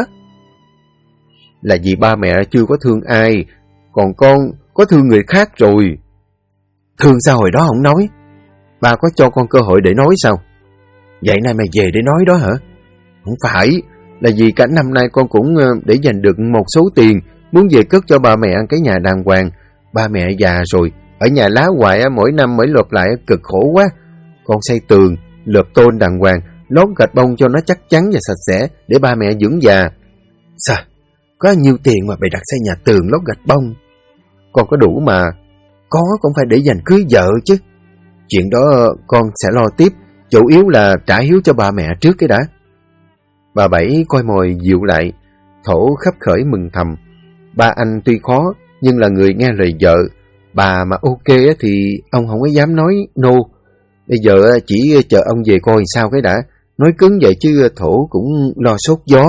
Là vì ba mẹ chưa có thương ai, còn con có thương người khác rồi. Thương sao hồi đó không nói? Ba có cho con cơ hội để nói sao? Vậy nay mày về để nói đó hả? Không phải, là vì cả năm nay con cũng để dành được một số tiền, muốn về cất cho ba mẹ ăn cái nhà đàng hoàng. Ba mẹ già rồi, ở nhà lá hoài mỗi năm mới lợp lại cực khổ quá. Con xây tường, lợp tôn đàng hoàng, lót gạch bông cho nó chắc chắn và sạch sẽ để ba mẹ dưỡng già. Sao? Có nhiêu tiền mà bày đặt xây nhà tường lót gạch bông? Con có đủ mà. Có cũng phải để dành cưới vợ chứ. Chuyện đó con sẽ lo tiếp, chủ yếu là trả hiếu cho ba mẹ trước cái đã. Bà Bảy coi mồi dịu lại. Thổ khấp khởi mừng thầm. Ba anh tuy khó nhưng là người nghe lời vợ. Bà mà ok thì ông không có dám nói no. Bây giờ chỉ chờ ông về coi sao cái đã. Nói cứng vậy chứ Thổ cũng lo sốt gió.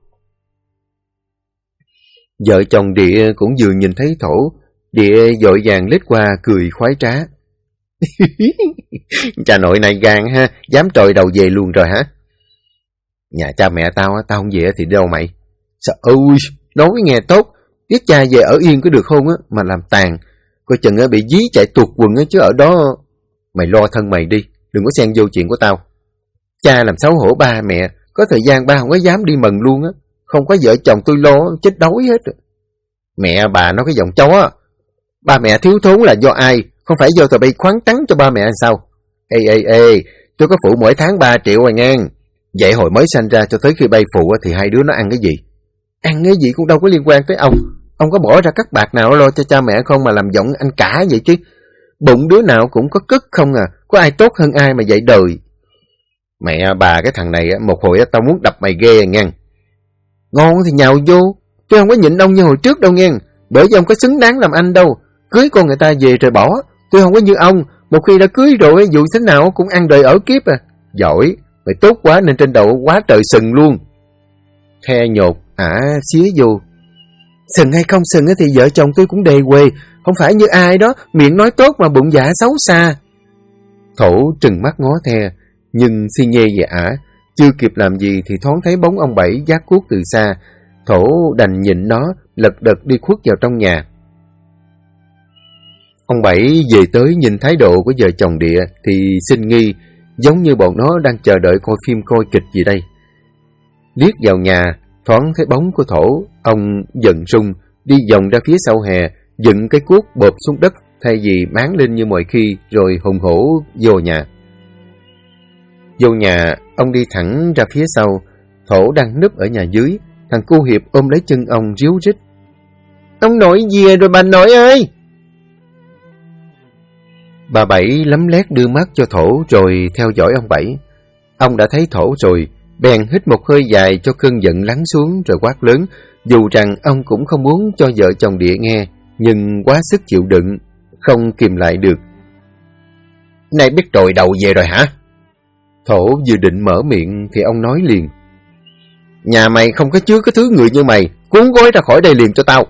Vợ chồng Địa cũng vừa nhìn thấy Thổ. Địa vội vàng lết qua cười khoái trá. Cha nội này gan ha, dám trồi đầu về luôn rồi hả? Nhà cha mẹ tao không về thì đi đâu mày? Sao ơi, nói nghe tốt, biết cha về ở yên có được không á, mà làm tàn, coi chừng bị dí chạy tuột quần á, chứ ở đó mày lo thân mày đi, đừng có xen vô chuyện của tao. Cha làm xấu hổ ba mẹ, có thời gian ba không có dám đi mần luôn á, không có vợ chồng tôi lo chết đói hết. Mẹ bà nói cái giọng chó, ba mẹ thiếu thốn là do ai, không phải do tụi bay khoáng trắng cho ba mẹ sao? Ê, tôi có phụ mỗi tháng 3 triệu rồi ngang. Vậy hồi mới sanh ra cho tới khi bay phụ thì hai đứa nó ăn cái gì? Ăn cái gì cũng đâu có liên quan tới ông. Ông có bỏ ra các bạc nào lo cho cha mẹ không mà làm giọng anh cả vậy chứ? Bụng đứa nào cũng có cất không à, có ai tốt hơn ai mà dạy đời. Mẹ bà cái thằng này một hồi tao muốn đập mày ghê ngang. Ngon thì nhào vô, tôi không có nhịn ông như hồi trước đâu ngang, bởi vì ông có xứng đáng làm anh đâu. Cưới con người ta về rồi bỏ, tôi không có như ông, một khi đã cưới rồi dù thế nào cũng ăn đời ở kiếp à. Giỏi, mày tốt quá nên trên đầu quá trời sừng luôn. The nhột xía vô. Sừng hay không sừng thì vợ chồng tôi cũng đề quê, không phải như ai đó miệng nói tốt mà bụng dạ xấu xa. Thổ trừng mắt ngó The, nhưng xi nhê về chưa kịp làm gì thì thoáng thấy bóng ông Bảy vác cuốc từ xa. Thổ đành nhìn nó lật đật đi khuất vào trong nhà. Ông Bảy về tới nhìn thái độ của vợ chồng Địa thì sinh nghi, giống như bọn nó đang chờ đợi coi phim coi kịch gì đây. Liếc vào nhà, thoáng thấy bóng của Thổ, ông giận rung, đi vòng ra phía sau hè, dựng cái cuốc bộp xuống đất thay vì máng lên như mọi khi, rồi hùng hổ vô nhà. Vô nhà, ông đi thẳng ra phía sau. Thổ đang núp ở nhà dưới, thằng cu Hiệp ôm lấy chân ông ríu rít. Ông nội về rồi bà nội ơi! Bà Bảy lấm lét đưa mắt cho Thổ rồi theo dõi ông Bảy. Ông đã thấy Thổ rồi, bèn hít một hơi dài cho cơn giận lắng xuống rồi quát lớn, dù rằng ông cũng không muốn cho vợ chồng Địa nghe, nhưng quá sức chịu đựng, không kìm lại được. Này biết trồi đầu về rồi hả? Thổ vừa định mở miệng thì ông nói liền. Nhà mày không có chứa cái thứ người như mày, cuốn gói ra khỏi đây liền cho tao.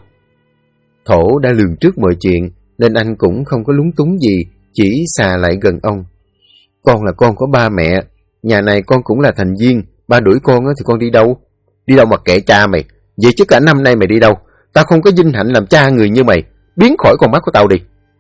Thổ đã lường trước mọi chuyện, nên anh cũng không có lúng túng gì, chỉ xà lại gần ông. Con là con của ba mẹ, nhà này con cũng là thành viên, ba đuổi con thì con đi đâu? Đi đâu mà kệ cha mày, vậy chứ cả năm nay mày đi đâu? Tao không có vinh hạnh làm cha người như mày, biến khỏi con mắt của tao đi.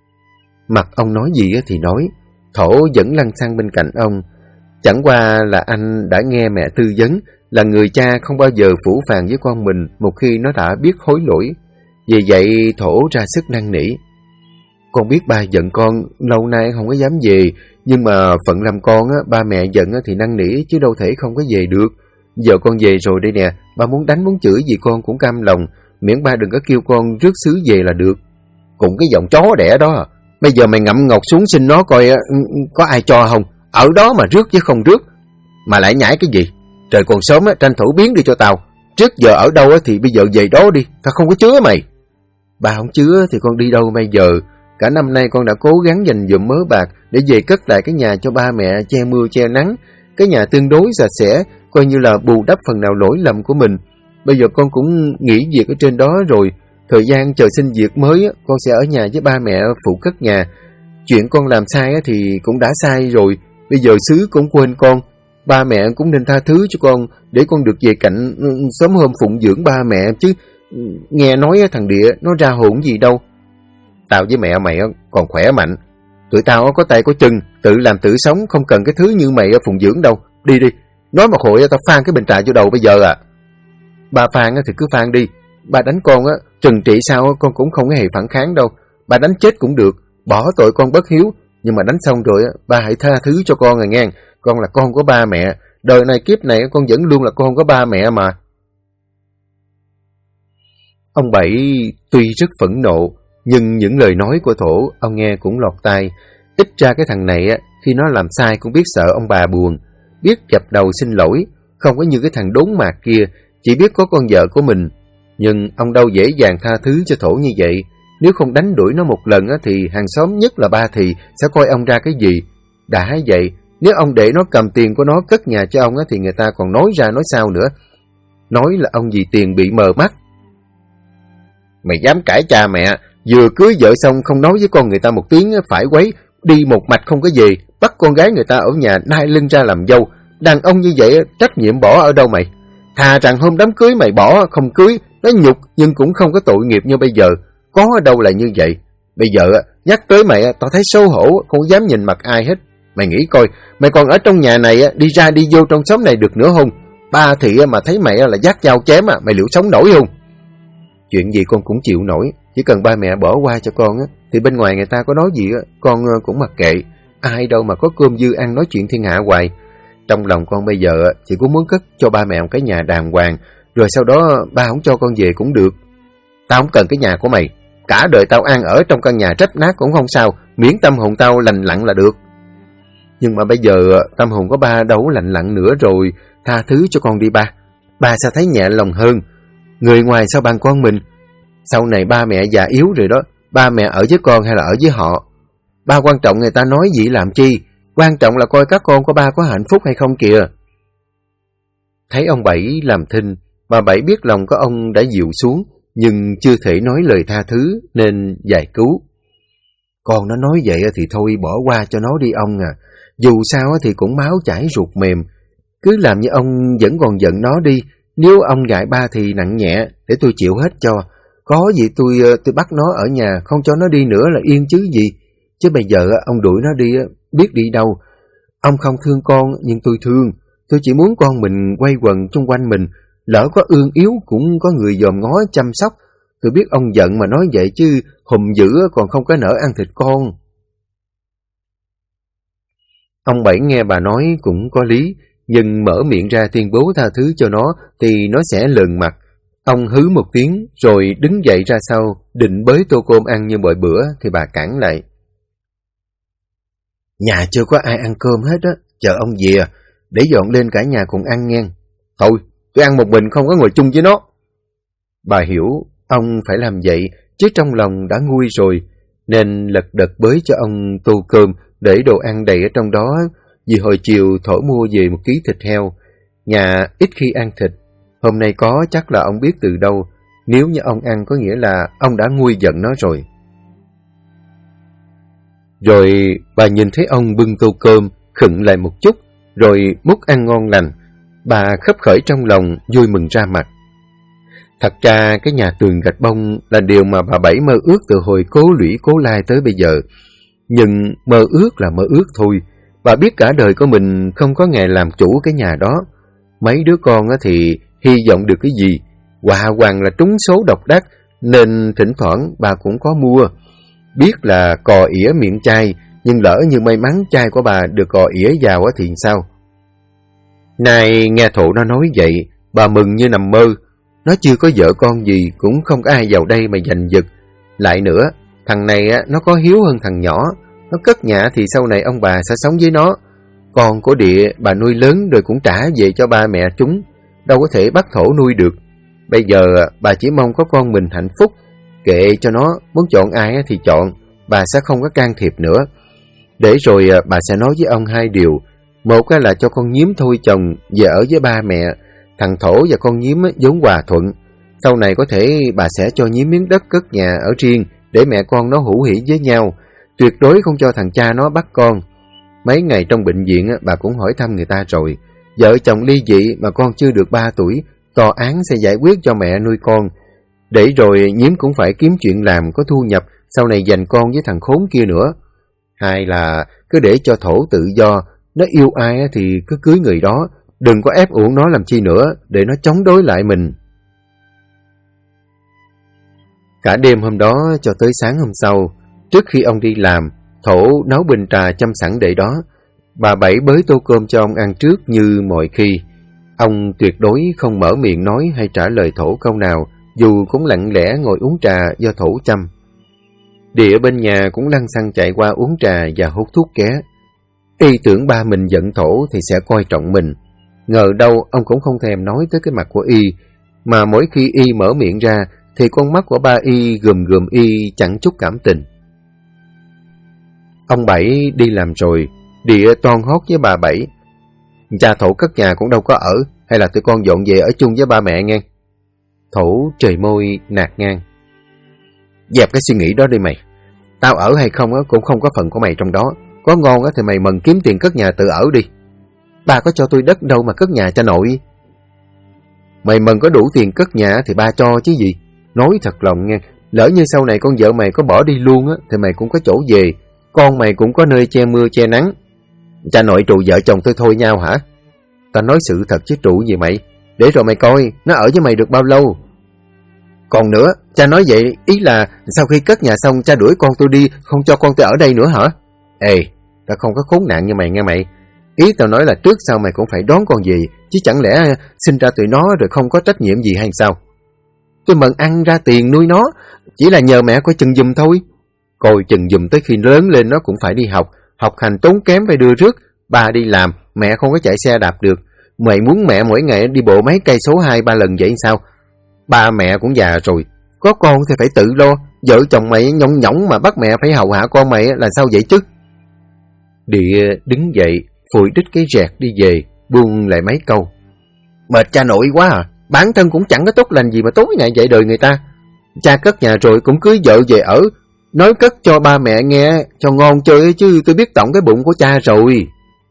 Mặt ông nói gì thì nói, Thổ vẫn lăn xăng bên cạnh ông. Chẳng qua là anh đã nghe mẹ tư vấn là người cha không bao giờ phũ phàng với con mình một khi nó đã biết hối lỗi. Vì vậy Thổ ra sức năn nỉ. Con biết ba giận con, lâu nay không có dám về, nhưng mà phận làm con ba mẹ giận thì năn nỉ chứ đâu thể không có về được. Giờ con về rồi đây nè, ba muốn đánh muốn chửi gì con cũng cam lòng, miễn ba đừng có kêu con rước xứ về là được. Cũng cái giọng chó đẻ đó, bây giờ mày ngậm ngọc xuống xin nó coi có ai cho không, ở đó mà rước chứ không rước. Mà lại nhảy cái gì? Trời còn sớm tranh thủ biến đi cho tao. Trước giờ ở đâu thì bây giờ về đó đi, tao không có chứa mày. Ba không chứa thì con đi đâu bây giờ? Cả năm nay con đã cố gắng dành dụm mớ bạc để về cất lại cái nhà cho ba mẹ che mưa che nắng. Cái nhà tương đối sạch sẽ, coi như là bù đắp phần nào lỗi lầm của mình. Bây giờ con cũng nghỉ việc ở trên đó rồi. Thời gian chờ xin việc mới, con sẽ ở nhà với ba mẹ phụ cất nhà. Chuyện con làm sai thì cũng đã sai rồi. Bây giờ xứ cũng quên con. Ba mẹ cũng nên tha thứ cho con để con được về cạnh sớm hôm phụng dưỡng ba mẹ chứ. Nghe nói thằng Địa nó ra hồn gì đâu. Tao với mẹ mày còn khỏe mạnh. Tụi tao có tay có chân, tự làm tự sống, không cần cái thứ như mày phụng dưỡng đâu. Đi đi, nói một hồi tao phan cái bình trà vô đầu bây giờ à. Ba phan thì cứ phan đi. Ba đánh con trừng trị sao con cũng không có hề phản kháng đâu. Ba đánh chết cũng được, bỏ tội con bất hiếu. Nhưng mà đánh xong rồi ba hãy tha thứ cho con rồi nghe. Con là con của ba mẹ, đời này kiếp này con vẫn luôn là con của ba mẹ mà. Ông Bảy tuy rất phẫn nộ, nhưng những lời nói của Thổ ông nghe cũng lọt tai. Ít ra cái thằng này khi nó làm sai cũng biết sợ ông bà buồn, biết dập đầu xin lỗi, không có như cái thằng đốn mạc kia, chỉ biết có con vợ của mình. Nhưng ông đâu dễ dàng tha thứ cho Thổ như vậy. Nếu không đánh đuổi nó một lần thì hàng xóm nhất là ba thì sẽ coi ông ra cái gì. Đã vậy, nếu ông để nó cầm tiền của nó cất nhà cho ông thì người ta còn nói ra nói sao nữa. Nói là ông vì tiền bị mờ mắt. Mày dám cãi cha mẹ, vừa cưới vợ xong không nói với con người ta một tiếng phải quấy, đi một mạch không có về, bắt con gái người ta ở nhà nai lưng ra làm dâu. Đàn ông như vậy trách nhiệm bỏ ở đâu mày? Thà rằng hôm đám cưới mày bỏ không cưới, nó nhục nhưng cũng không có tội nghiệp như bây giờ. Có ở đâu là như vậy. Bây giờ nhắc tới mày tao thấy xấu hổ, không dám nhìn mặt ai hết. Mày nghĩ coi, mày còn ở trong nhà này đi ra đi vô trong xóm này được nữa không? Ba thị mà thấy mày là vác dao chém mày liệu sống nổi không? Chuyện gì con cũng chịu nổi, chỉ cần ba mẹ bỏ qua cho con thì bên ngoài người ta có nói gì con cũng mặc kệ. Ai đâu mà có cơm dư ăn nói chuyện thiên hạ hoài. Trong lòng con bây giờ chỉ cũng muốn cất cho ba mẹ một cái nhà đàng hoàng, rồi sau đó ba không cho con về cũng được. Tao không cần cái nhà của mày, cả đời tao ăn ở trong căn nhà rách nát cũng không sao, miễn tâm hồn tao lành lặn là được. Nhưng mà bây giờ tâm hồn của ba đâu lành lặn nữa rồi, tha thứ cho con đi ba. Ba sao thấy nhẹ lòng hơn. Người ngoài sao bằng con mình. Sau này ba mẹ già yếu rồi đó, ba mẹ ở với con hay là ở với họ? Ba quan trọng người ta nói gì làm chi, quan trọng là coi các con của ba có hạnh phúc hay không kìa. Thấy ông Bảy làm thinh, bà Bảy biết lòng của ông đã dịu xuống, nhưng chưa thể nói lời tha thứ nên giải cứu. Con nó nói vậy thì thôi bỏ qua cho nó đi ông à. Dù sao thì cũng máu chảy ruột mềm. Cứ làm như ông vẫn còn giận nó đi. Nếu ông gại ba thì nặng nhẹ, để tôi chịu hết cho. Có gì tôi bắt nó ở nhà, không cho nó đi nữa là yên chứ gì. Chứ bây giờ ông đuổi nó đi, biết đi đâu. Ông không thương con, nhưng tôi thương. Tôi chỉ muốn con mình quay quần xung quanh mình. Lỡ có ương yếu cũng có người dòm ngó chăm sóc. Tôi biết ông giận mà nói vậy chứ hùng dữ còn không có nỡ ăn thịt con. Ông Bảy nghe bà nói cũng có lý, nhưng mở miệng ra tuyên bố tha thứ cho nó thì nó sẽ lờn mặt. Ông hứ một tiếng rồi đứng dậy ra sau, định bới tô cơm ăn như mọi bữa thì bà cản lại. Nhà chưa có ai ăn cơm hết chờ ông về để dọn lên cả nhà cùng ăn nha. Thôi, tôi ăn một mình không có ngồi chung với nó. Bà hiểu ông phải làm vậy, chứ trong lòng đã nguôi rồi, nên lật đật bới cho ông tô cơm để đồ ăn đầy ở trong đó, vì hồi chiều Thổ mua về 1 ký thịt heo. Nhà ít khi ăn thịt, hôm nay có chắc là ông biết từ đâu, nếu như ông ăn có nghĩa là ông đã nguôi giận nó rồi. Rồi bà nhìn thấy ông bưng tô cơm, khựng lại một chút, rồi múc ăn ngon lành. Bà khấp khởi trong lòng, vui mừng ra mặt. Thật ra cái nhà tường gạch bông là điều mà bà Bảy mơ ước từ hồi cố lũy cố lai tới bây giờ. Nhưng mơ ước là mơ ước thôi. Bà biết cả đời của mình không có ngày làm chủ cái nhà đó. Mấy đứa con thì hy vọng được cái gì? Họa hoàng là trúng số độc đắc, nên thỉnh thoảng bà cũng có mua. Biết là cò ỉa miệng chai, nhưng lỡ như may mắn chai của bà được cò ỉa vào thì sao? Nay nghe Thụ nó nói vậy, bà mừng như nằm mơ. Nó chưa có vợ con gì, cũng không có ai vào đây mà giành giật. Lại nữa, thằng này nó có hiếu hơn thằng nhỏ. Nó cất nhà thì sau này ông bà sẽ sống với nó. Con của Địa bà nuôi lớn rồi cũng trả về cho ba mẹ chúng, đâu có thể bắt Thổ nuôi được. Bây giờ bà chỉ mong có con mình hạnh phúc. Kệ cho nó, muốn chọn ai thì chọn, bà sẽ không có can thiệp nữa. Để rồi bà sẽ nói với ông 2 điều. Một là cho con Nhím thôi chồng về ở với ba mẹ. Thằng Thổ và con Nhím vốn hòa thuận. Sau này có thể bà sẽ cho Nhím miếng đất cất nhà ở riêng để mẹ con nó hữu hỉ với nhau. Tuyệt đối không cho thằng cha nó bắt con. Mấy ngày trong bệnh viện bà cũng hỏi thăm người ta rồi. Vợ chồng ly dị mà con chưa được 3 tuổi, tòa án sẽ giải quyết cho mẹ nuôi con. Để rồi Nhím cũng phải kiếm chuyện làm có thu nhập, sau này giành con với thằng khốn kia nữa. Hai là cứ để cho Thổ tự do, nó yêu ai thì cứ cưới người đó, đừng có ép uổng nó làm chi nữa, để nó chống đối lại mình. Cả đêm hôm đó cho tới sáng hôm sau, trước khi ông đi làm, Thổ nấu bình trà chăm sẵn để đó. Bà Bảy bới tô cơm cho ông ăn trước như mọi khi. Ông tuyệt đối không mở miệng nói hay trả lời Thổ câu nào, dù cũng lặng lẽ ngồi uống trà do Thổ chăm. Địa bên nhà cũng lăng xăng chạy qua uống trà và hút thuốc ké. Y tưởng ba mình giận Thổ thì sẽ coi trọng mình. Ngờ đâu ông cũng không thèm nói tới cái mặt của Y, mà mỗi khi Y mở miệng ra thì con mắt của ba Y gườm gườm Y chẳng chút cảm tình. Ông Bảy đi làm rồi, Địa toan hót với bà Bảy. Cha Thổ cất nhà cũng đâu có ở, hay là tụi con dọn về ở chung với ba mẹ nghe. Thổ trời môi nạt ngang. Dẹp cái suy nghĩ đó đi mày. Tao ở hay không cũng không có phần của mày trong đó. Có ngon thì mày mần kiếm tiền cất nhà tự ở đi. Ba có cho tôi đất đâu mà cất nhà cho nội. Mày mần có đủ tiền cất nhà thì ba cho chứ gì. Nói thật lòng nha, lỡ như sau này con vợ mày có bỏ đi luôn thì mày cũng có chỗ về. Con mày cũng có nơi che mưa che nắng. Cha nội trù vợ chồng tôi thôi nhau hả? Tao nói sự thật chứ trụ gì mày. Để rồi mày coi nó ở với mày được bao lâu. Còn nữa, cha nói vậy ý là sau khi cất nhà xong cha đuổi con tôi đi, không cho con tôi ở đây nữa hả? Ê, tao không có khốn nạn như mày nghe mày. Ý tao nói là trước sau mày cũng phải đón con về, chứ chẳng lẽ sinh ra tụi nó rồi không có trách nhiệm gì hay sao? Tôi mần ăn ra tiền nuôi nó, chỉ là nhờ mẹ coi chừng giùm thôi. Coi chừng giùm tới khi lớn lên nó cũng phải đi học, học hành tốn kém phải đưa rước. Ba đi làm, mẹ không có chạy xe đạp được. Mày muốn mẹ mỗi ngày đi bộ mấy cây số 2-3 lần vậy sao? Ba mẹ cũng già rồi, có con thì phải tự lo. Vợ chồng mày nhõng nhõng mà bắt mẹ phải hầu hạ con mày là sao vậy chứ? Địa đứng dậy, phủi đít cái rẹt đi về, buông lại mấy câu. Mệt cha nội quá à, bản thân cũng chẳng có tốt lành gì mà tối ngày dạy đời người ta. Cha cất nhà rồi cũng cưới vợ về ở, nói cất cho ba mẹ nghe cho ngon chơi chứ tôi biết tổng cái bụng của cha rồi.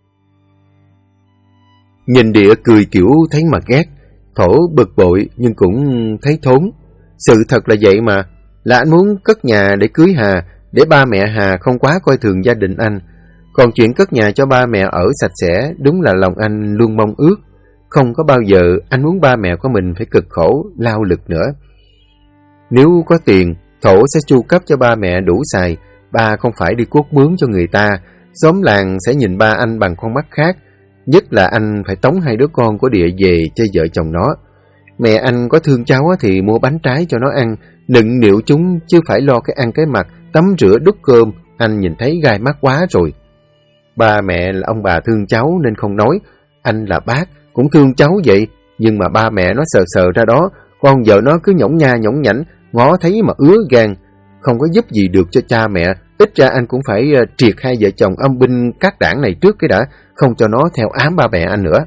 Nhìn Địa cười kiểu thấy mà ghét, Thổ bực bội nhưng cũng thấy thốn. Sự thật là vậy mà, là anh muốn cất nhà để cưới Hà, để ba mẹ Hà không quá coi thường gia đình anh. Còn chuyện cất nhà cho ba mẹ ở sạch sẽ đúng là lòng anh luôn mong ước. Không có bao giờ anh muốn ba mẹ của mình phải cực khổ, lao lực nữa. Nếu có tiền, Thổ sẽ chu cấp cho ba mẹ đủ xài, ba không phải đi cuốc mướn cho người ta. Xóm làng sẽ nhìn ba anh bằng con mắt khác. Nhất là anh phải tống 2 đứa con của Địa về cho vợ chồng nó. Mẹ anh có thương cháu thì mua bánh trái cho nó ăn, nựng nịu chúng chứ phải lo cái ăn cái mặc, tắm rửa đút cơm, anh nhìn thấy gai mắt quá rồi. Ba mẹ là ông bà thương cháu nên không nói, anh là bác cũng thương cháu vậy, nhưng mà ba mẹ nó sờ sờ ra đó, con vợ nó cứ nhõng nha nhõng nhảnh, ngó thấy mà ứa gan, không có giúp gì được cho cha mẹ. Ít ra anh cũng phải triệt 2 vợ chồng âm binh các đảng này trước cái đã, không cho nó theo ám ba mẹ anh nữa.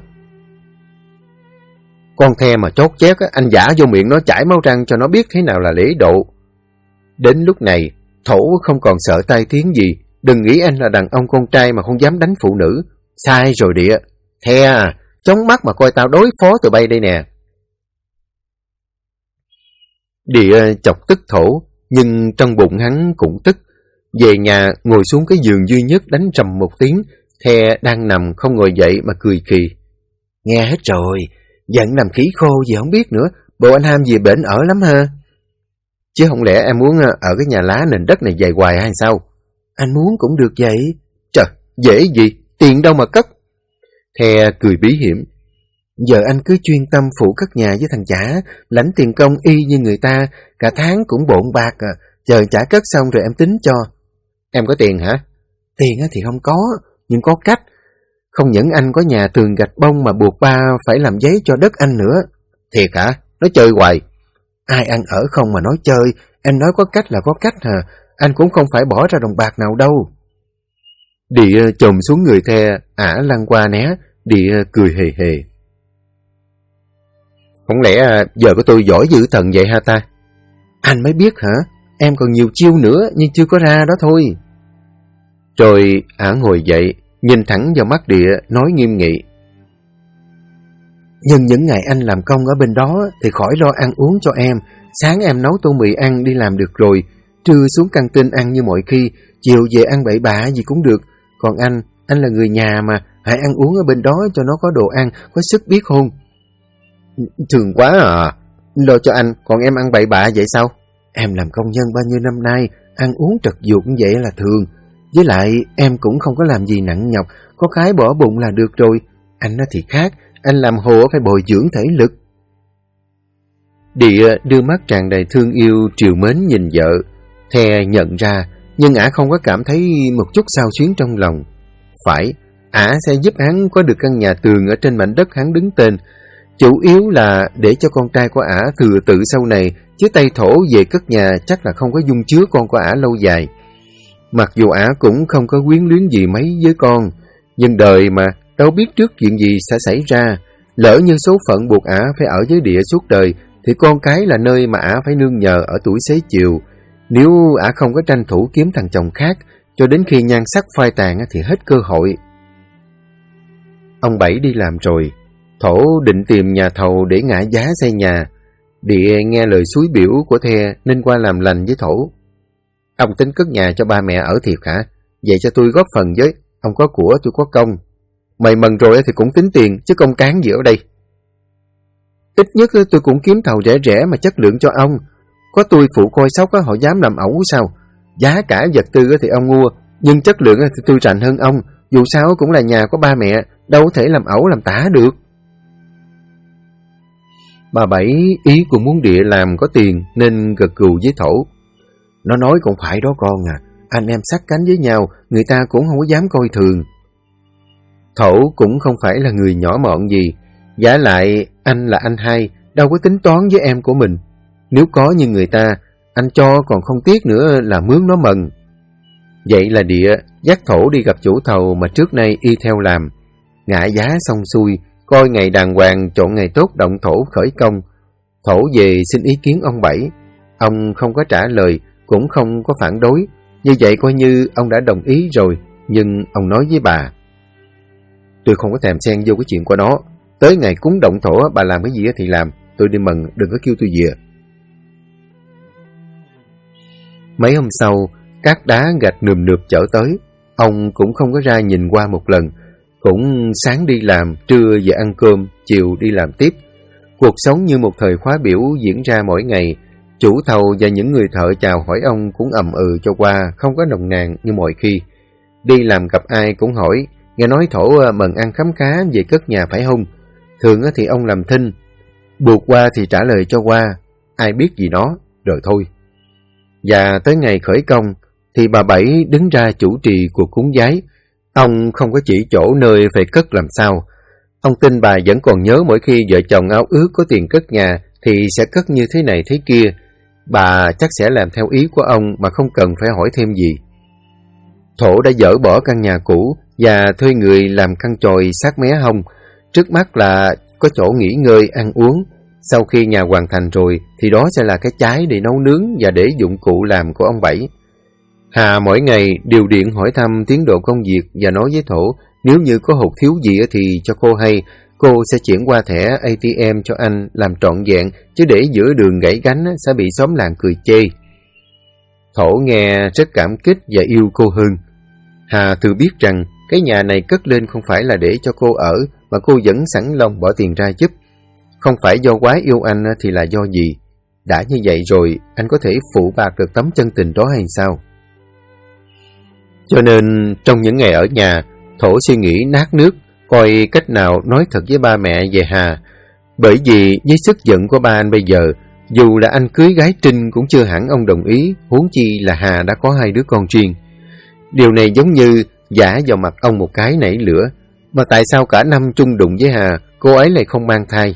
Con the mà chót chét, anh giả vô miệng nó chảy máu răng cho nó biết thế nào là lễ độ. Đến lúc này, Thổ không còn sợ tai tiếng gì. Đừng nghĩ anh là đàn ông con trai mà không dám đánh phụ nữ. Sai rồi Địa. The à, chóng mắt mà coi tao đối phó tụi bay đây nè. Địa chọc tức Thổ, nhưng trong bụng hắn cũng tức. Về nhà ngồi xuống cái giường duy nhất đánh trầm một tiếng. The đang nằm không ngồi dậy mà cười khì. Nghe hết rồi, giận nằm khí khô gì không biết nữa. Bộ anh ham gì bển ở lắm ha. Chứ không lẽ em muốn ở cái nhà lá nền đất này dài hoài hay sao? Anh muốn cũng được vậy. Trời, dễ gì, tiền đâu mà cất. The cười bí hiểm. Giờ anh cứ chuyên tâm phụ cất nhà với thằng chả, lãnh tiền công y như người ta, cả tháng cũng bộn bạc à. Chờ chả cất xong rồi em tính cho. Em có tiền hả? Tiền thì không có, nhưng có cách. Không những anh có nhà tường gạch bông mà buộc ba phải làm giấy cho đất anh nữa. Thiệt hả? Nói chơi hoài. Ai ăn ở không mà nói chơi, anh nói có cách là có cách hả? Anh cũng không phải bỏ ra đồng bạc nào đâu. Địa chồm xuống người The, ả lăn qua né. Địa cười hề hề. Không lẽ giờ của tôi giỏi dữ thần vậy ha ta? Anh mới biết hả? Em còn nhiều chiêu nữa nhưng chưa có ra đó thôi. Rồi ả ngồi dậy, nhìn thẳng vào mắt Địa, nói nghiêm nghị. Nhưng những ngày anh làm công ở bên đó thì khỏi lo ăn uống cho em. Sáng em nấu tô mì ăn đi làm được rồi, trưa xuống căng tin ăn như mọi khi, chiều về ăn bậy bạ gì cũng được. Còn anh là người nhà mà, hãy ăn uống ở bên đó cho nó có đồ ăn, có sức biết không? Thường quá à, lo cho anh, còn em ăn bậy bạ vậy sao? Em làm công nhân bao nhiêu năm nay, ăn uống trật ruột như vậy là thường. Với lại em cũng không có làm gì nặng nhọc, có cái bỏ bụng là được rồi. Anh thì khác, anh làm hồ phải bồi dưỡng thể lực. Địa đưa mắt tràn đầy thương yêu trìu mến nhìn vợ. The nhận ra, nhưng ả không có cảm thấy một chút xao xuyến trong lòng. Phải, ả sẽ giúp hắn có được căn nhà tường ở trên mảnh đất hắn đứng tên. Chủ yếu là để cho con trai của ả thừa tự sau này, chứ tay Thổ về cất nhà chắc là không có dung chứa con của ả lâu dài. Mặc dù ả cũng không có quyến luyến gì mấy với con, nhưng đời mà, đâu biết trước chuyện gì sẽ xảy ra. Lỡ như số phận buộc ả phải ở với Địa suốt đời, thì con cái là nơi mà ả phải nương nhờ ở tuổi xế chiều. Nếu ả không có tranh thủ kiếm thằng chồng khác, cho đến khi nhan sắc phai tàn thì hết cơ hội. Ông Bảy đi làm rồi, Thổ định tìm nhà thầu để ngã giá xây nhà. Địa nghe lời xúi biểu của The nên qua làm lành với Thổ. Ông tính cất nhà cho ba mẹ ở thiệt hả? Vậy cho tôi góp phần với, ông có của tôi có công. Mày mần rồi thì cũng tính tiền, chứ công cán gì ở đây. Ít nhất tôi cũng kiếm thầu rẻ rẻ mà chất lượng cho ông. Có tôi phụ coi sóc họ dám làm ẩu sao? Giá cả vật tư thì ông mua, nhưng chất lượng thì tôi rành hơn ông. Dù sao cũng là nhà của ba mẹ, đâu có thể làm ẩu làm tả được. Bà Bảy ý cũng muốn Địa làm có tiền nên gật gù với Thổ. Nó nói cũng phải đó con à, anh em sát cánh với nhau, người ta cũng không có dám coi thường. Thổ cũng không phải là người nhỏ mọn gì, vả lại anh là anh hai, đâu có tính toán với em của mình. Nếu có như người ta, anh cho còn không tiếc nữa là mướn nó mần. Vậy là Địa dắt Thổ đi gặp chủ thầu mà trước nay y theo làm. Ngã giá xong xuôi, coi ngày đàng hoàng, chọn ngày tốt động thổ khởi công. Thổ về xin ý kiến ông Bảy. Ông không có trả lời, cũng không có phản đối. Như vậy coi như ông đã đồng ý rồi, nhưng ông nói với bà: tôi không có thèm xen vô cái chuyện của nó. Tới ngày cúng động thổ bà làm cái gì thì làm, tôi đi mần, đừng có kêu tôi về. Mấy hôm sau, cát đá gạch nườm nượp chở tới. Ông cũng không có ra nhìn qua một lần. Cũng sáng đi làm, trưa về ăn cơm, chiều đi làm tiếp. Cuộc sống như một thời khóa biểu diễn ra mỗi ngày. Chủ thầu và những người thợ chào hỏi ông cũng ầm cho qua, không có nồng nàn như mọi khi. Đi làm gặp ai cũng hỏi, nghe nói Thổ mần ăn khấm khá về cất nhà phải không? Thường thì ông làm thinh, buộc qua thì trả lời cho qua, ai biết gì nó, rồi thôi. Và tới ngày khởi công thì bà Bảy đứng ra chủ trì cuộc cúng giái. Ông không có chỉ chỗ nơi phải cất làm sao. Ông tin bà vẫn còn nhớ mỗi khi vợ chồng ao ước có tiền cất nhà thì sẽ cất như thế này thế kia. Bà chắc sẽ làm theo ý của ông mà không cần phải hỏi thêm gì. Thổ đã dỡ bỏ căn nhà cũ và thuê người làm căn chòi sát mé hông. Trước mắt là có chỗ nghỉ ngơi, ăn uống. Sau khi nhà hoàn thành rồi thì đó sẽ là cái trái để nấu nướng và để dụng cụ làm của ông Bảy. Hà mỗi ngày điều điện hỏi thăm tiến độ công việc và nói với Thổ nếu như có hụt thiếu gì thì cho cô hay, cô sẽ chuyển qua thẻ ATM cho anh làm trọn vẹn, chứ để giữa đường gãy gánh sẽ bị xóm làng cười chê. Thổ nghe rất cảm kích và yêu cô hơn. Hà tự biết rằng cái nhà này cất lên không phải là để cho cô ở, mà cô vẫn sẵn lòng bỏ tiền ra giúp. Không phải do quá yêu anh thì là do gì? Đã như vậy rồi, anh có thể phụ bạc được tấm chân tình đó hay sao? Cho nên, trong những ngày ở nhà, Thổ suy nghĩ nát nước, coi cách nào nói thật với ba mẹ về Hà. Bởi vì với sức giận của ba anh bây giờ, dù là anh cưới gái Trinh cũng chưa hẳn ông đồng ý, huống chi là Hà đã có 2 đứa con riêng. Điều này giống như vả vào mặt ông một cái nảy lửa. Mà tại sao cả năm chung đụng với Hà, cô ấy lại không mang thai?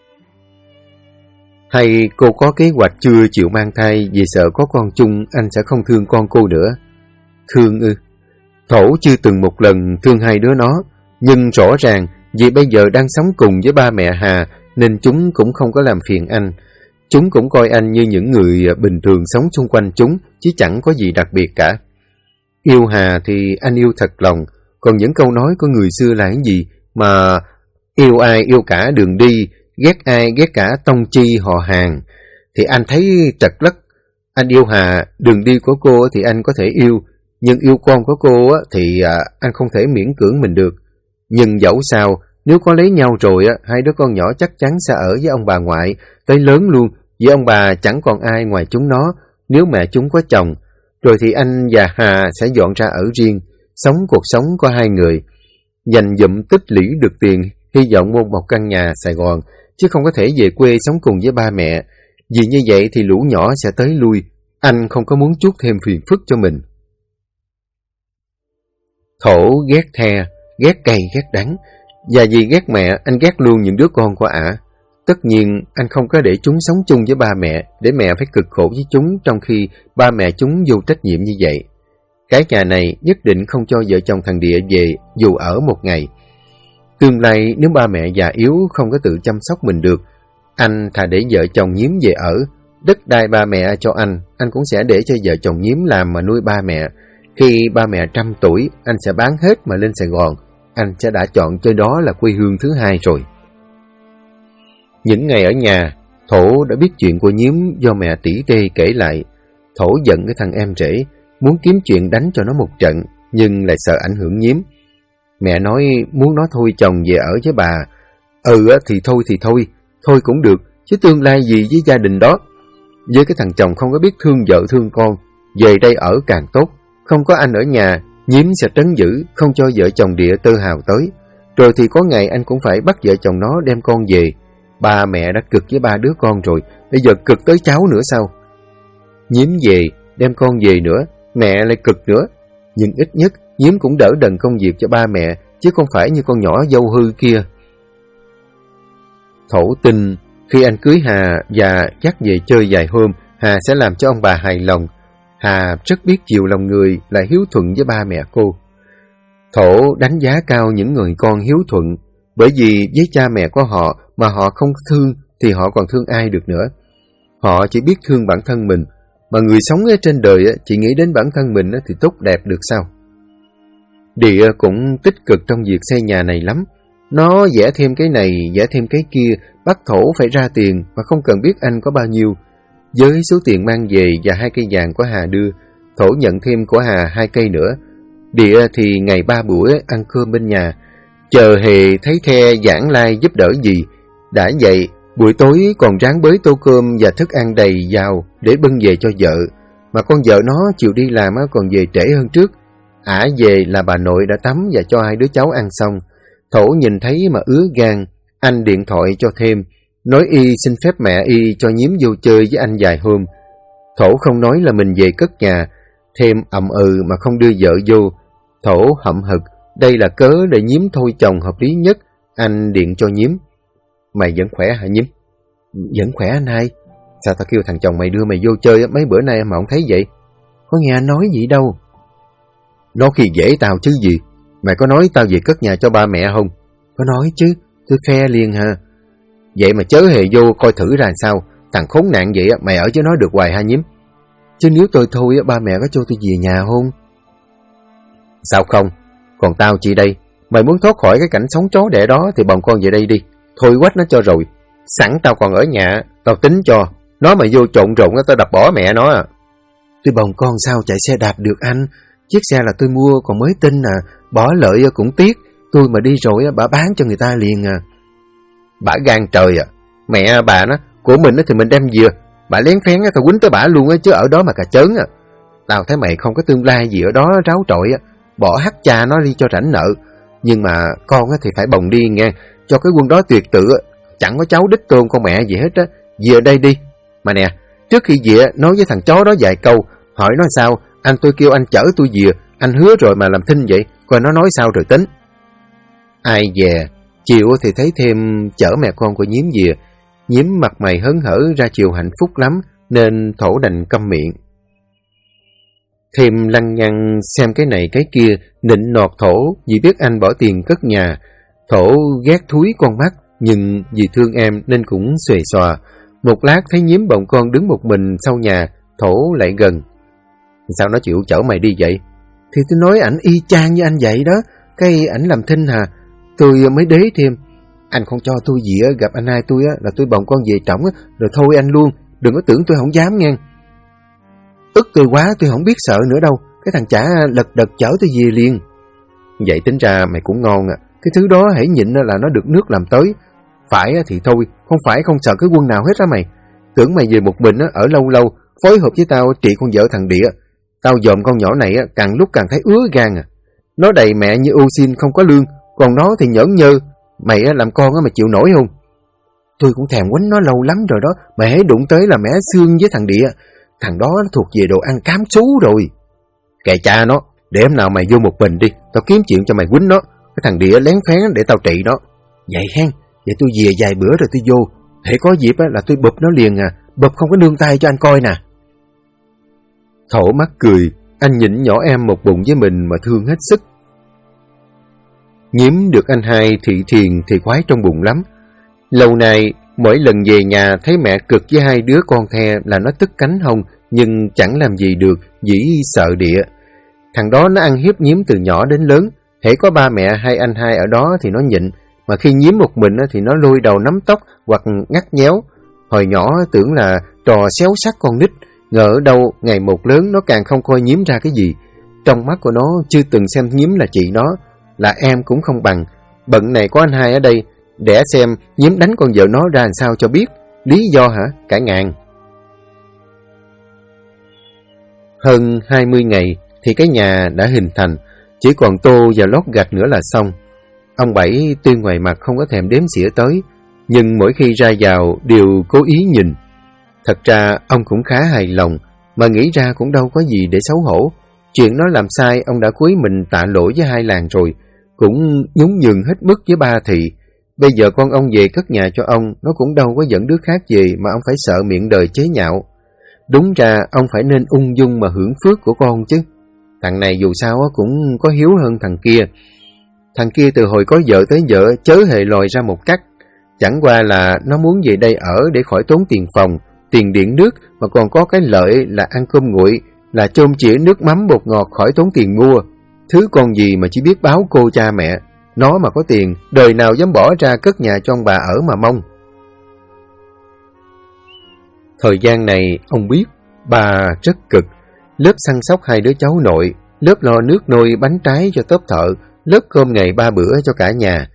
Hay cô có kế hoạch chưa chịu mang thai vì sợ có con chung anh sẽ không thương con cô nữa? Thương ư? Thổ chưa từng một lần thương 2 đứa nó, nhưng rõ ràng vì bây giờ đang sống cùng với ba mẹ Hà nên chúng cũng không có làm phiền anh. Chúng cũng coi anh như những người bình thường sống xung quanh chúng, chứ chẳng có gì đặc biệt cả. Yêu Hà thì anh yêu thật lòng, còn những câu nói của người xưa là cái gì mà yêu ai yêu cả đường đi, ghét ai ghét cả tông chi họ hàng, thì anh thấy trật lất. Anh yêu Hà, đường đi của cô thì anh có thể yêu, nhưng yêu con của cô thì anh không thể miễn cưỡng mình được. Nhưng dẫu sao, nếu có lấy nhau rồi 2 đứa con nhỏ chắc chắn sẽ ở với ông bà ngoại, tới lớn luôn, vì ông bà chẳng còn ai ngoài chúng nó, nếu mẹ chúng có chồng. Rồi thì anh và Hà sẽ dọn ra ở riêng, sống cuộc sống của 2 người. Dành dụm tích lũy được tiền, hy vọng mua một căn nhà Sài Gòn, chứ không có thể về quê sống cùng với ba mẹ. Vì như vậy thì lũ nhỏ sẽ tới lui, anh không có muốn chuốc thêm phiền phức cho mình. Thổ ghét The, ghét cay ghét đắng, và vì ghét mẹ, anh ghét luôn những đứa con của ả. Tất nhiên, anh không có để chúng sống chung với ba mẹ, để mẹ phải cực khổ với chúng trong khi ba mẹ chúng vô trách nhiệm như vậy. Cái nhà này nhất định không cho vợ chồng thằng Địa về dù ở một ngày. Tương lai nếu ba mẹ già yếu không có tự chăm sóc mình được, anh thà để vợ chồng Nhiếm về ở, đất đai ba mẹ cho anh cũng sẽ để cho vợ chồng Nhiếm làm mà nuôi ba mẹ. Khi ba mẹ 100 tuổi, anh sẽ bán hết mà lên Sài Gòn. Anh sẽ đã chọn cho đó là quê hương thứ hai rồi. Những ngày ở nhà, Thổ đã biết chuyện của Nhiếm do mẹ tỉ tê kể lại. Thổ giận cái thằng em rể, muốn kiếm chuyện đánh cho nó một trận, nhưng lại sợ ảnh hưởng Nhiếm. Mẹ nói muốn nó thôi chồng về ở với bà. Thì thôi cũng được, chứ tương lai gì với gia đình đó. Với cái thằng chồng không có biết thương vợ thương con, về đây ở càng tốt. Không có anh ở nhà, Nhiếm sẽ trấn giữ, không cho vợ chồng Địa Tơ Hào tới. Rồi thì có ngày anh cũng phải bắt vợ chồng nó đem con về. Ba mẹ đã cực với 3 đứa con rồi, bây giờ cực tới cháu nữa sao? Nhiếm về, đem con về nữa, mẹ lại cực nữa. Nhưng ít nhất Nhiếm cũng đỡ đần công việc cho ba mẹ, chứ không phải như con nhỏ dâu hư kia. Thổ tin khi anh cưới Hà và dắt về chơi vài hôm, Hà sẽ làm cho ông bà hài lòng. Hà rất biết chiều lòng người, lại hiếu thuận với ba mẹ cô. Thổ đánh giá cao những người con hiếu thuận, bởi vì với cha mẹ của họ mà họ không thương thì họ còn thương ai được nữa. Họ chỉ biết thương bản thân mình, mà người sống ở trên đời chỉ nghĩ đến bản thân mình thì tốt đẹp được sao? Địa cũng tích cực trong việc xây nhà này lắm. Nó vẽ thêm cái này, vẽ thêm cái kia, bắt Thổ phải ra tiền mà không cần biết anh có bao nhiêu. Với số tiền mang về và 2 cây vàng của Hà đưa, Thổ nhận thêm của Hà 2 cây nữa. Địa thì ngày 3 buổi ăn cơm bên nhà, chờ Hề thấy The giảng lai giúp đỡ gì. Đã vậy, buổi tối còn ráng bới tô cơm và thức ăn đầy vào để bưng về cho vợ. Mà con vợ nó chiều đi làm còn về trễ hơn trước. Ả về là bà nội đã tắm và cho 2 đứa cháu ăn xong. Thổ nhìn thấy mà ứa gan. Anh điện thoại cho thêm, nói y xin phép mẹ y cho Nhiếm vô chơi với anh vài hôm. Thổ không nói là mình về cất nhà, thêm ậm mà không đưa vợ vô. Thổ hậm hực, đây là cớ để Nhiếm thôi chồng hợp lý nhất. Anh điện cho Nhiếm. Mày vẫn khỏe hả Nhiếm? Vẫn khỏe anh hai. Sao tao kêu thằng chồng mày đưa mày vô chơi mấy bữa nay mà không thấy vậy? Có nghe anh nói gì đâu. Nó khi dễ tao chứ gì. Mày có nói tao về cất nhà cho ba mẹ không? Có nói chứ, tôi phe liền hả? Vậy mà chớ hề vô coi thử ra sao. Thằng khốn nạn vậy mày ở với nó được hoài ha Nhiếm? Chứ nếu tôi thôi ba mẹ có cho tôi về nhà không? Sao không? Còn tao chị đây. Mày muốn thoát khỏi cái cảnh sống chó đẻ đó thì bồng con về đây đi. Thôi quách nó cho rồi. Sẵn tao còn ở nhà, tao tính cho. Nó mà vô trộn rộn tao đập bỏ mẹ nó à. Tôi bồng con sao chạy xe đạp được anh? Chiếc xe là tôi mua còn mới tin à. Bỏ lợi cũng tiếc. Tôi mà đi rồi bà bán cho người ta liền à. Bả gan trời à. Mẹ bà nó, của mình thì mình đem về. Bà lén phén tao quýnh tới bả luôn chứ ở đó mà cà chớn à. Tao thấy mày không có tương lai gì ở đó ráo trội á. Bỏ hắt cha nó đi cho rảnh nợ. Nhưng mà con thì phải bồng đi nghe. Cho cái quân đó tuyệt tự. Chẳng có cháu đích tôn con mẹ gì hết á. Về đây đi. Mà nè, trước khi về nói với thằng chó đó vài câu. Hỏi nó sao. Anh tôi kêu anh chở tôi về. Anh hứa rồi mà làm thinh vậy. Coi nó nói sao rồi tính. Ai về. Chiều thì thấy thêm chở mẹ con của Nhiếm về. Nhiếm mặt mày hớn hở ra chiều hạnh phúc lắm. Nên Thổ đành câm miệng. Thêm lăng nhăng xem cái này cái kia, nịnh nọt Thổ vì biết anh bỏ tiền cất nhà. Thổ ghét thúi con mắt, nhưng vì thương em nên cũng xuề xòa. Một lát thấy Nhiếm bồng con đứng một mình sau nhà, Thổ lại gần. Sao nó chịu chở mày đi vậy? Thì tôi nói ảnh y chang như anh vậy đó, cái ảnh làm thinh hà. Tôi mới đế thêm. Anh không cho tôi gì gặp anh hai tôi là tôi bồng con về trỏng rồi thôi anh luôn, đừng có tưởng tôi không dám nghe. Ức tôi quá, tôi không biết sợ nữa đâu. Cái thằng chả lật đật chở tôi về liền. Vậy tính ra mày cũng ngon à. Cái thứ đó hãy nhịn là nó được nước làm tới. Phải thì thôi, không phải không sợ cái quân nào hết á mày. Tưởng mày về một mình ở lâu lâu, phối hợp với tao trị con vợ thằng Địa. Tao dòm con nhỏ này càng lúc càng thấy ứa gan à. Nó đầy mẹ như ô xin không có lương, còn nó thì nhởn nhơ. Mày làm con mà chịu nổi không? Tôi cũng thèm quánh nó lâu lắm rồi đó. Mày hãy đụng tới là mẹ xương với thằng Địa. Thằng đó nó thuộc về đồ ăn cám sú rồi. Kệ cha nó, để hôm nào mày vô một mình đi, tao kiếm chuyện cho mày quýnh nó. Cái thằng Địa lén phén để tao trị nó. Vậy hen, vậy tôi về vài bữa rồi tôi vô. Hễ có dịp là tôi bụp nó liền à. Bụp không có nương tay cho anh coi nè. Thổ mắc cười. Anh nhịn nhỏ em một bụng với mình mà thương hết sức. Nhiếm được anh hai thị thiền thì khoái trong bụng lắm. Lâu nay Mỗi lần về nhà thấy mẹ cực với hai đứa con The là nó tức cánh hông, nhưng chẳng làm gì được, dĩ sợ địa. Thằng đó nó ăn hiếp Nhiếm từ nhỏ đến lớn, hễ có ba mẹ hay anh hai ở đó thì nó nhịn, mà khi Nhiếm một mình thì nó lôi đầu nắm tóc hoặc ngắt nhéo. Hồi nhỏ tưởng là trò xéo sắc con nít, ngờ ở đâu ngày một lớn nó càng không coi Nhiếm ra cái gì. Trong mắt của nó chưa từng xem Nhiếm là chị nó, là em cũng không bằng. Bận này có anh hai ở đây, để xem Nhiếm đánh con vợ nó ra làm sao cho biết. Lý do hả? Cả ngàn. Hơn 20 ngày thì cái nhà đã hình thành, chỉ còn tô và lót gạch nữa là xong. Ông Bảy tuy ngoài mặt không có thèm đếm xỉa tới, nhưng mỗi khi ra vào đều cố ý nhìn. Thật ra ông cũng khá hài lòng, mà nghĩ ra cũng đâu có gì để xấu hổ. Chuyện nó làm sai ông đã cúi mình tạ lỗi với hai làng rồi, cũng nhún nhường hết mức với ba thị. Bây giờ con ông về cất nhà cho ông, nó cũng đâu có dẫn đứa khác về mà ông phải sợ miệng đời chế nhạo. Đúng ra ông phải nên ung dung mà hưởng phước của con chứ. Thằng này dù sao cũng có hiếu hơn thằng kia. Thằng kia từ hồi có vợ tới vợ chớ hề lòi ra một cắt. Chẳng qua là nó muốn về đây ở để khỏi tốn tiền phòng, tiền điện nước, mà còn có cái lợi là ăn cơm nguội, là chôm chĩa nước mắm bột ngọt khỏi tốn tiền mua. Thứ con gì mà chỉ biết báo cô cha mẹ. Nó mà có tiền, đời nào dám bỏ ra cất nhà cho ông bà ở mà mong. Thời gian này ông biết bà rất cực. Lớp săn sóc hai đứa cháu nội, lớp lo nước nôi bánh trái cho tốp thợ, lớp cơm ngày 3 bữa cho cả nhà.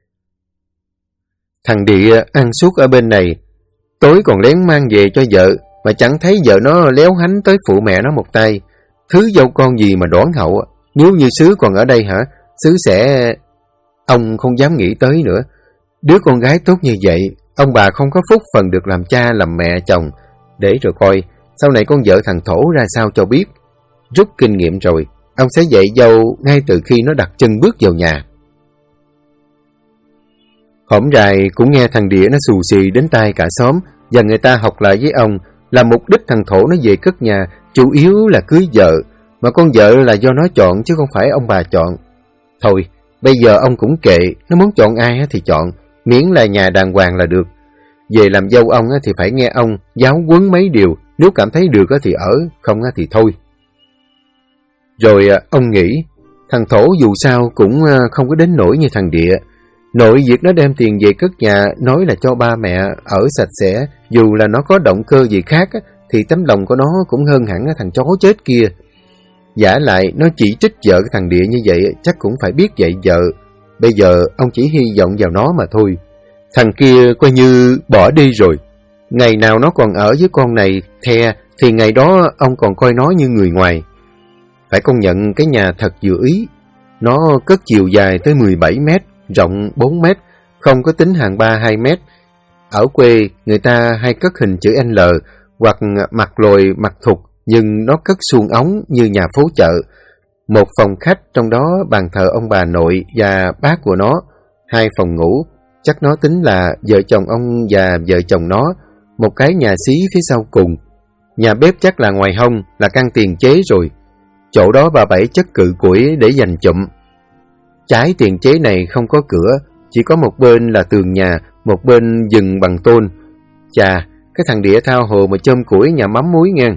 Thằng Địa ăn suốt ở bên này, tối còn lén mang về cho vợ, mà chẳng thấy vợ nó léo hánh tới phụ mẹ nó một tay. Thứ dâu con gì mà đoản hậu, nếu như Sứ còn ở đây hả, Sứ sẽ... Ông không dám nghĩ tới nữa. Đứa con gái tốt như vậy, ông bà không có phúc phần được làm cha làm mẹ chồng. Để rồi coi, sau này con vợ thằng Thổ ra sao cho biết. Rút kinh nghiệm rồi, ông sẽ dạy dâu ngay từ khi nó đặt chân bước vào nhà. Hổm rày cũng nghe thằng Địa nó xù xì đến tai cả xóm, và người ta học lại với ông là mục đích thằng Thổ nó về cất nhà chủ yếu là cưới vợ, mà con vợ là do nó chọn chứ không phải ông bà chọn. Thôi, bây giờ ông cũng kệ, nó muốn chọn ai thì chọn, miễn là nhà đàng hoàng là được. Về làm dâu ông thì phải nghe ông giáo huấn mấy điều, nếu cảm thấy được thì ở, không thì thôi. Rồi ông nghĩ, thằng Thổ dù sao cũng không có đến nỗi như thằng Địa. Nội việc nó đem tiền về cất nhà nói là cho ba mẹ ở sạch sẽ, dù là nó có động cơ gì khác thì tấm lòng của nó cũng hơn hẳn thằng chó chết kia. Giả lại nó chỉ trích vợ thằng Địa như vậy chắc cũng phải biết dạy vợ. Bây giờ ông chỉ hy vọng vào nó mà thôi. Thằng kia coi như bỏ đi rồi. Ngày nào nó còn ở với con này The thì ngày đó ông còn coi nó như người ngoài. Phải công nhận cái nhà thật vừa ý. Nó cất chiều dài tới 17 mét, rộng 4 mét, không có tính hàng 3-2 mét. Ở quê người ta hay cất hình chữ L hoặc mặt lồi mặt thục, nhưng nó cất suông ống như nhà phố chợ. Một phòng khách, trong đó bàn thờ ông bà nội và bác của nó, 2 phòng ngủ, chắc nó tính là vợ chồng ông và vợ chồng nó, một cái nhà xí phía sau cùng. Nhà bếp chắc là ngoài hông, là căn tiền chế rồi. Chỗ đó bà Bảy chất cự củi để dành chụm. Trái tiền chế này không có cửa, chỉ có một bên là tường nhà, một bên vừng bằng tôn. Chà, cái thằng Địa thao hồ mà chôm củi nhà mắm muối ngang.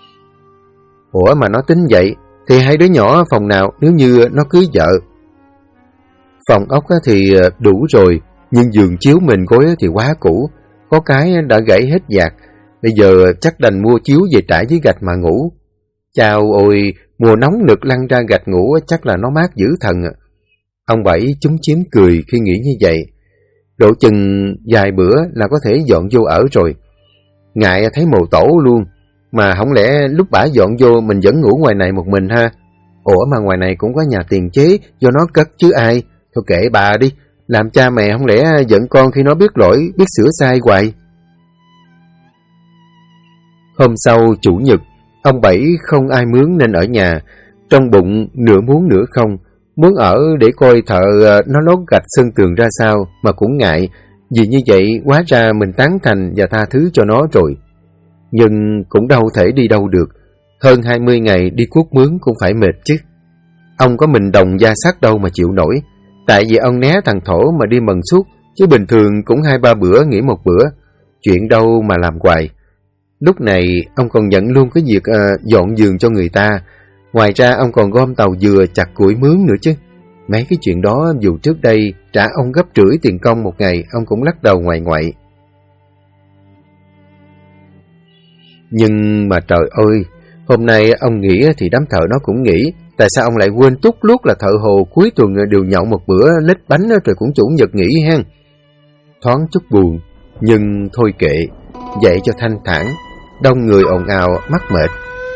Ủa mà nó tính vậy, thì hai đứa nhỏ phòng nào nếu như nó cưới vợ? Phòng ốc thì đủ rồi, nhưng giường chiếu mền gối thì quá cũ, có cái đã gãy hết dạt. Bây giờ chắc đành mua chiếu về trải với gạch mà ngủ. Chao ôi, mùa nóng nực lăn ra gạch ngủ chắc là nó mát dữ thần. Ông Bảy chúm chím cười khi nghĩ như vậy. Độ chừng vài bữa là có thể dọn vô ở rồi. Ngại thấy mồ tổ luôn. Mà không lẽ lúc bả dọn vô mình vẫn ngủ ngoài này một mình ha? Ủa mà ngoài này cũng có nhà tiền chế do nó cất chứ ai. Thôi kệ bà đi. Làm cha mẹ không lẽ giận con khi nó biết lỗi, biết sửa sai hoài. Hôm sau chủ nhật, ông Bảy không ai mướn nên ở nhà. Trong bụng nửa muốn nửa không. Muốn ở để coi thợ nó lót gạch sơn tường ra sao mà cũng ngại. Vì như vậy hóa ra mình tán thành và tha thứ cho nó rồi. Nhưng cũng đâu thể đi đâu được. Hơn 20 ngày đi cuốc mướn cũng phải mệt chứ. Ông có mình đồng da sắt đâu mà chịu nổi. Tại vì ông né thằng Thổ mà đi mần suốt, chứ bình thường cũng 2-3 bữa nghỉ một bữa. Chuyện đâu mà làm hoài. Lúc này ông còn nhận luôn cái việc dọn giường cho người ta. Ngoài ra ông còn gom tàu dừa, chặt củi mướn nữa chứ. Mấy cái chuyện đó dù trước đây trả ông gấp rưỡi tiền công một ngày, ông cũng lắc đầu ngoài ngoại. Nhưng mà trời ơi, hôm nay ông nghỉ thì đám thợ nó cũng nghỉ. Tại sao ông lại quên tút luốt là thợ hồ cuối tuần đều nhậu một bữa lết bánh rồi cũng chủ nhật nghỉ hen? Thoáng chút buồn, nhưng thôi kệ, dậy cho thanh thản. Đông người ồn ào, mắc mệt.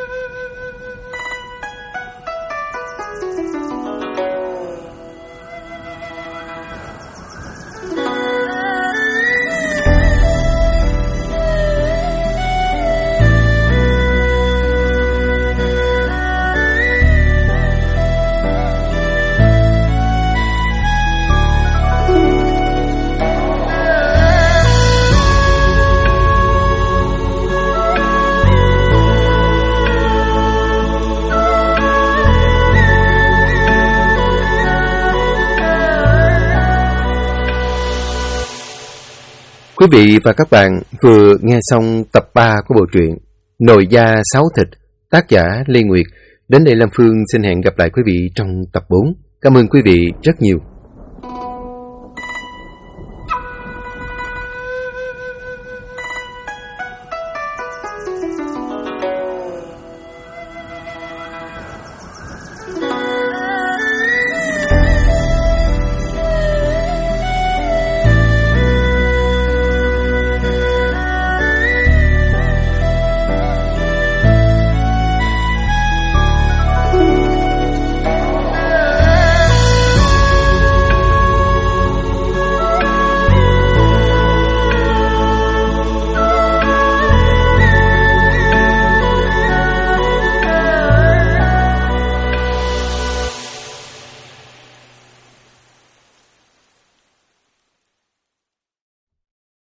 Quý vị và các bạn vừa nghe xong tập 3 của bộ truyện Nồi da sáo thịt, tác giả Lê Nguyệt. Đến đây Lam Phương xin hẹn gặp lại quý vị trong tập 4. Cảm ơn quý vị rất nhiều.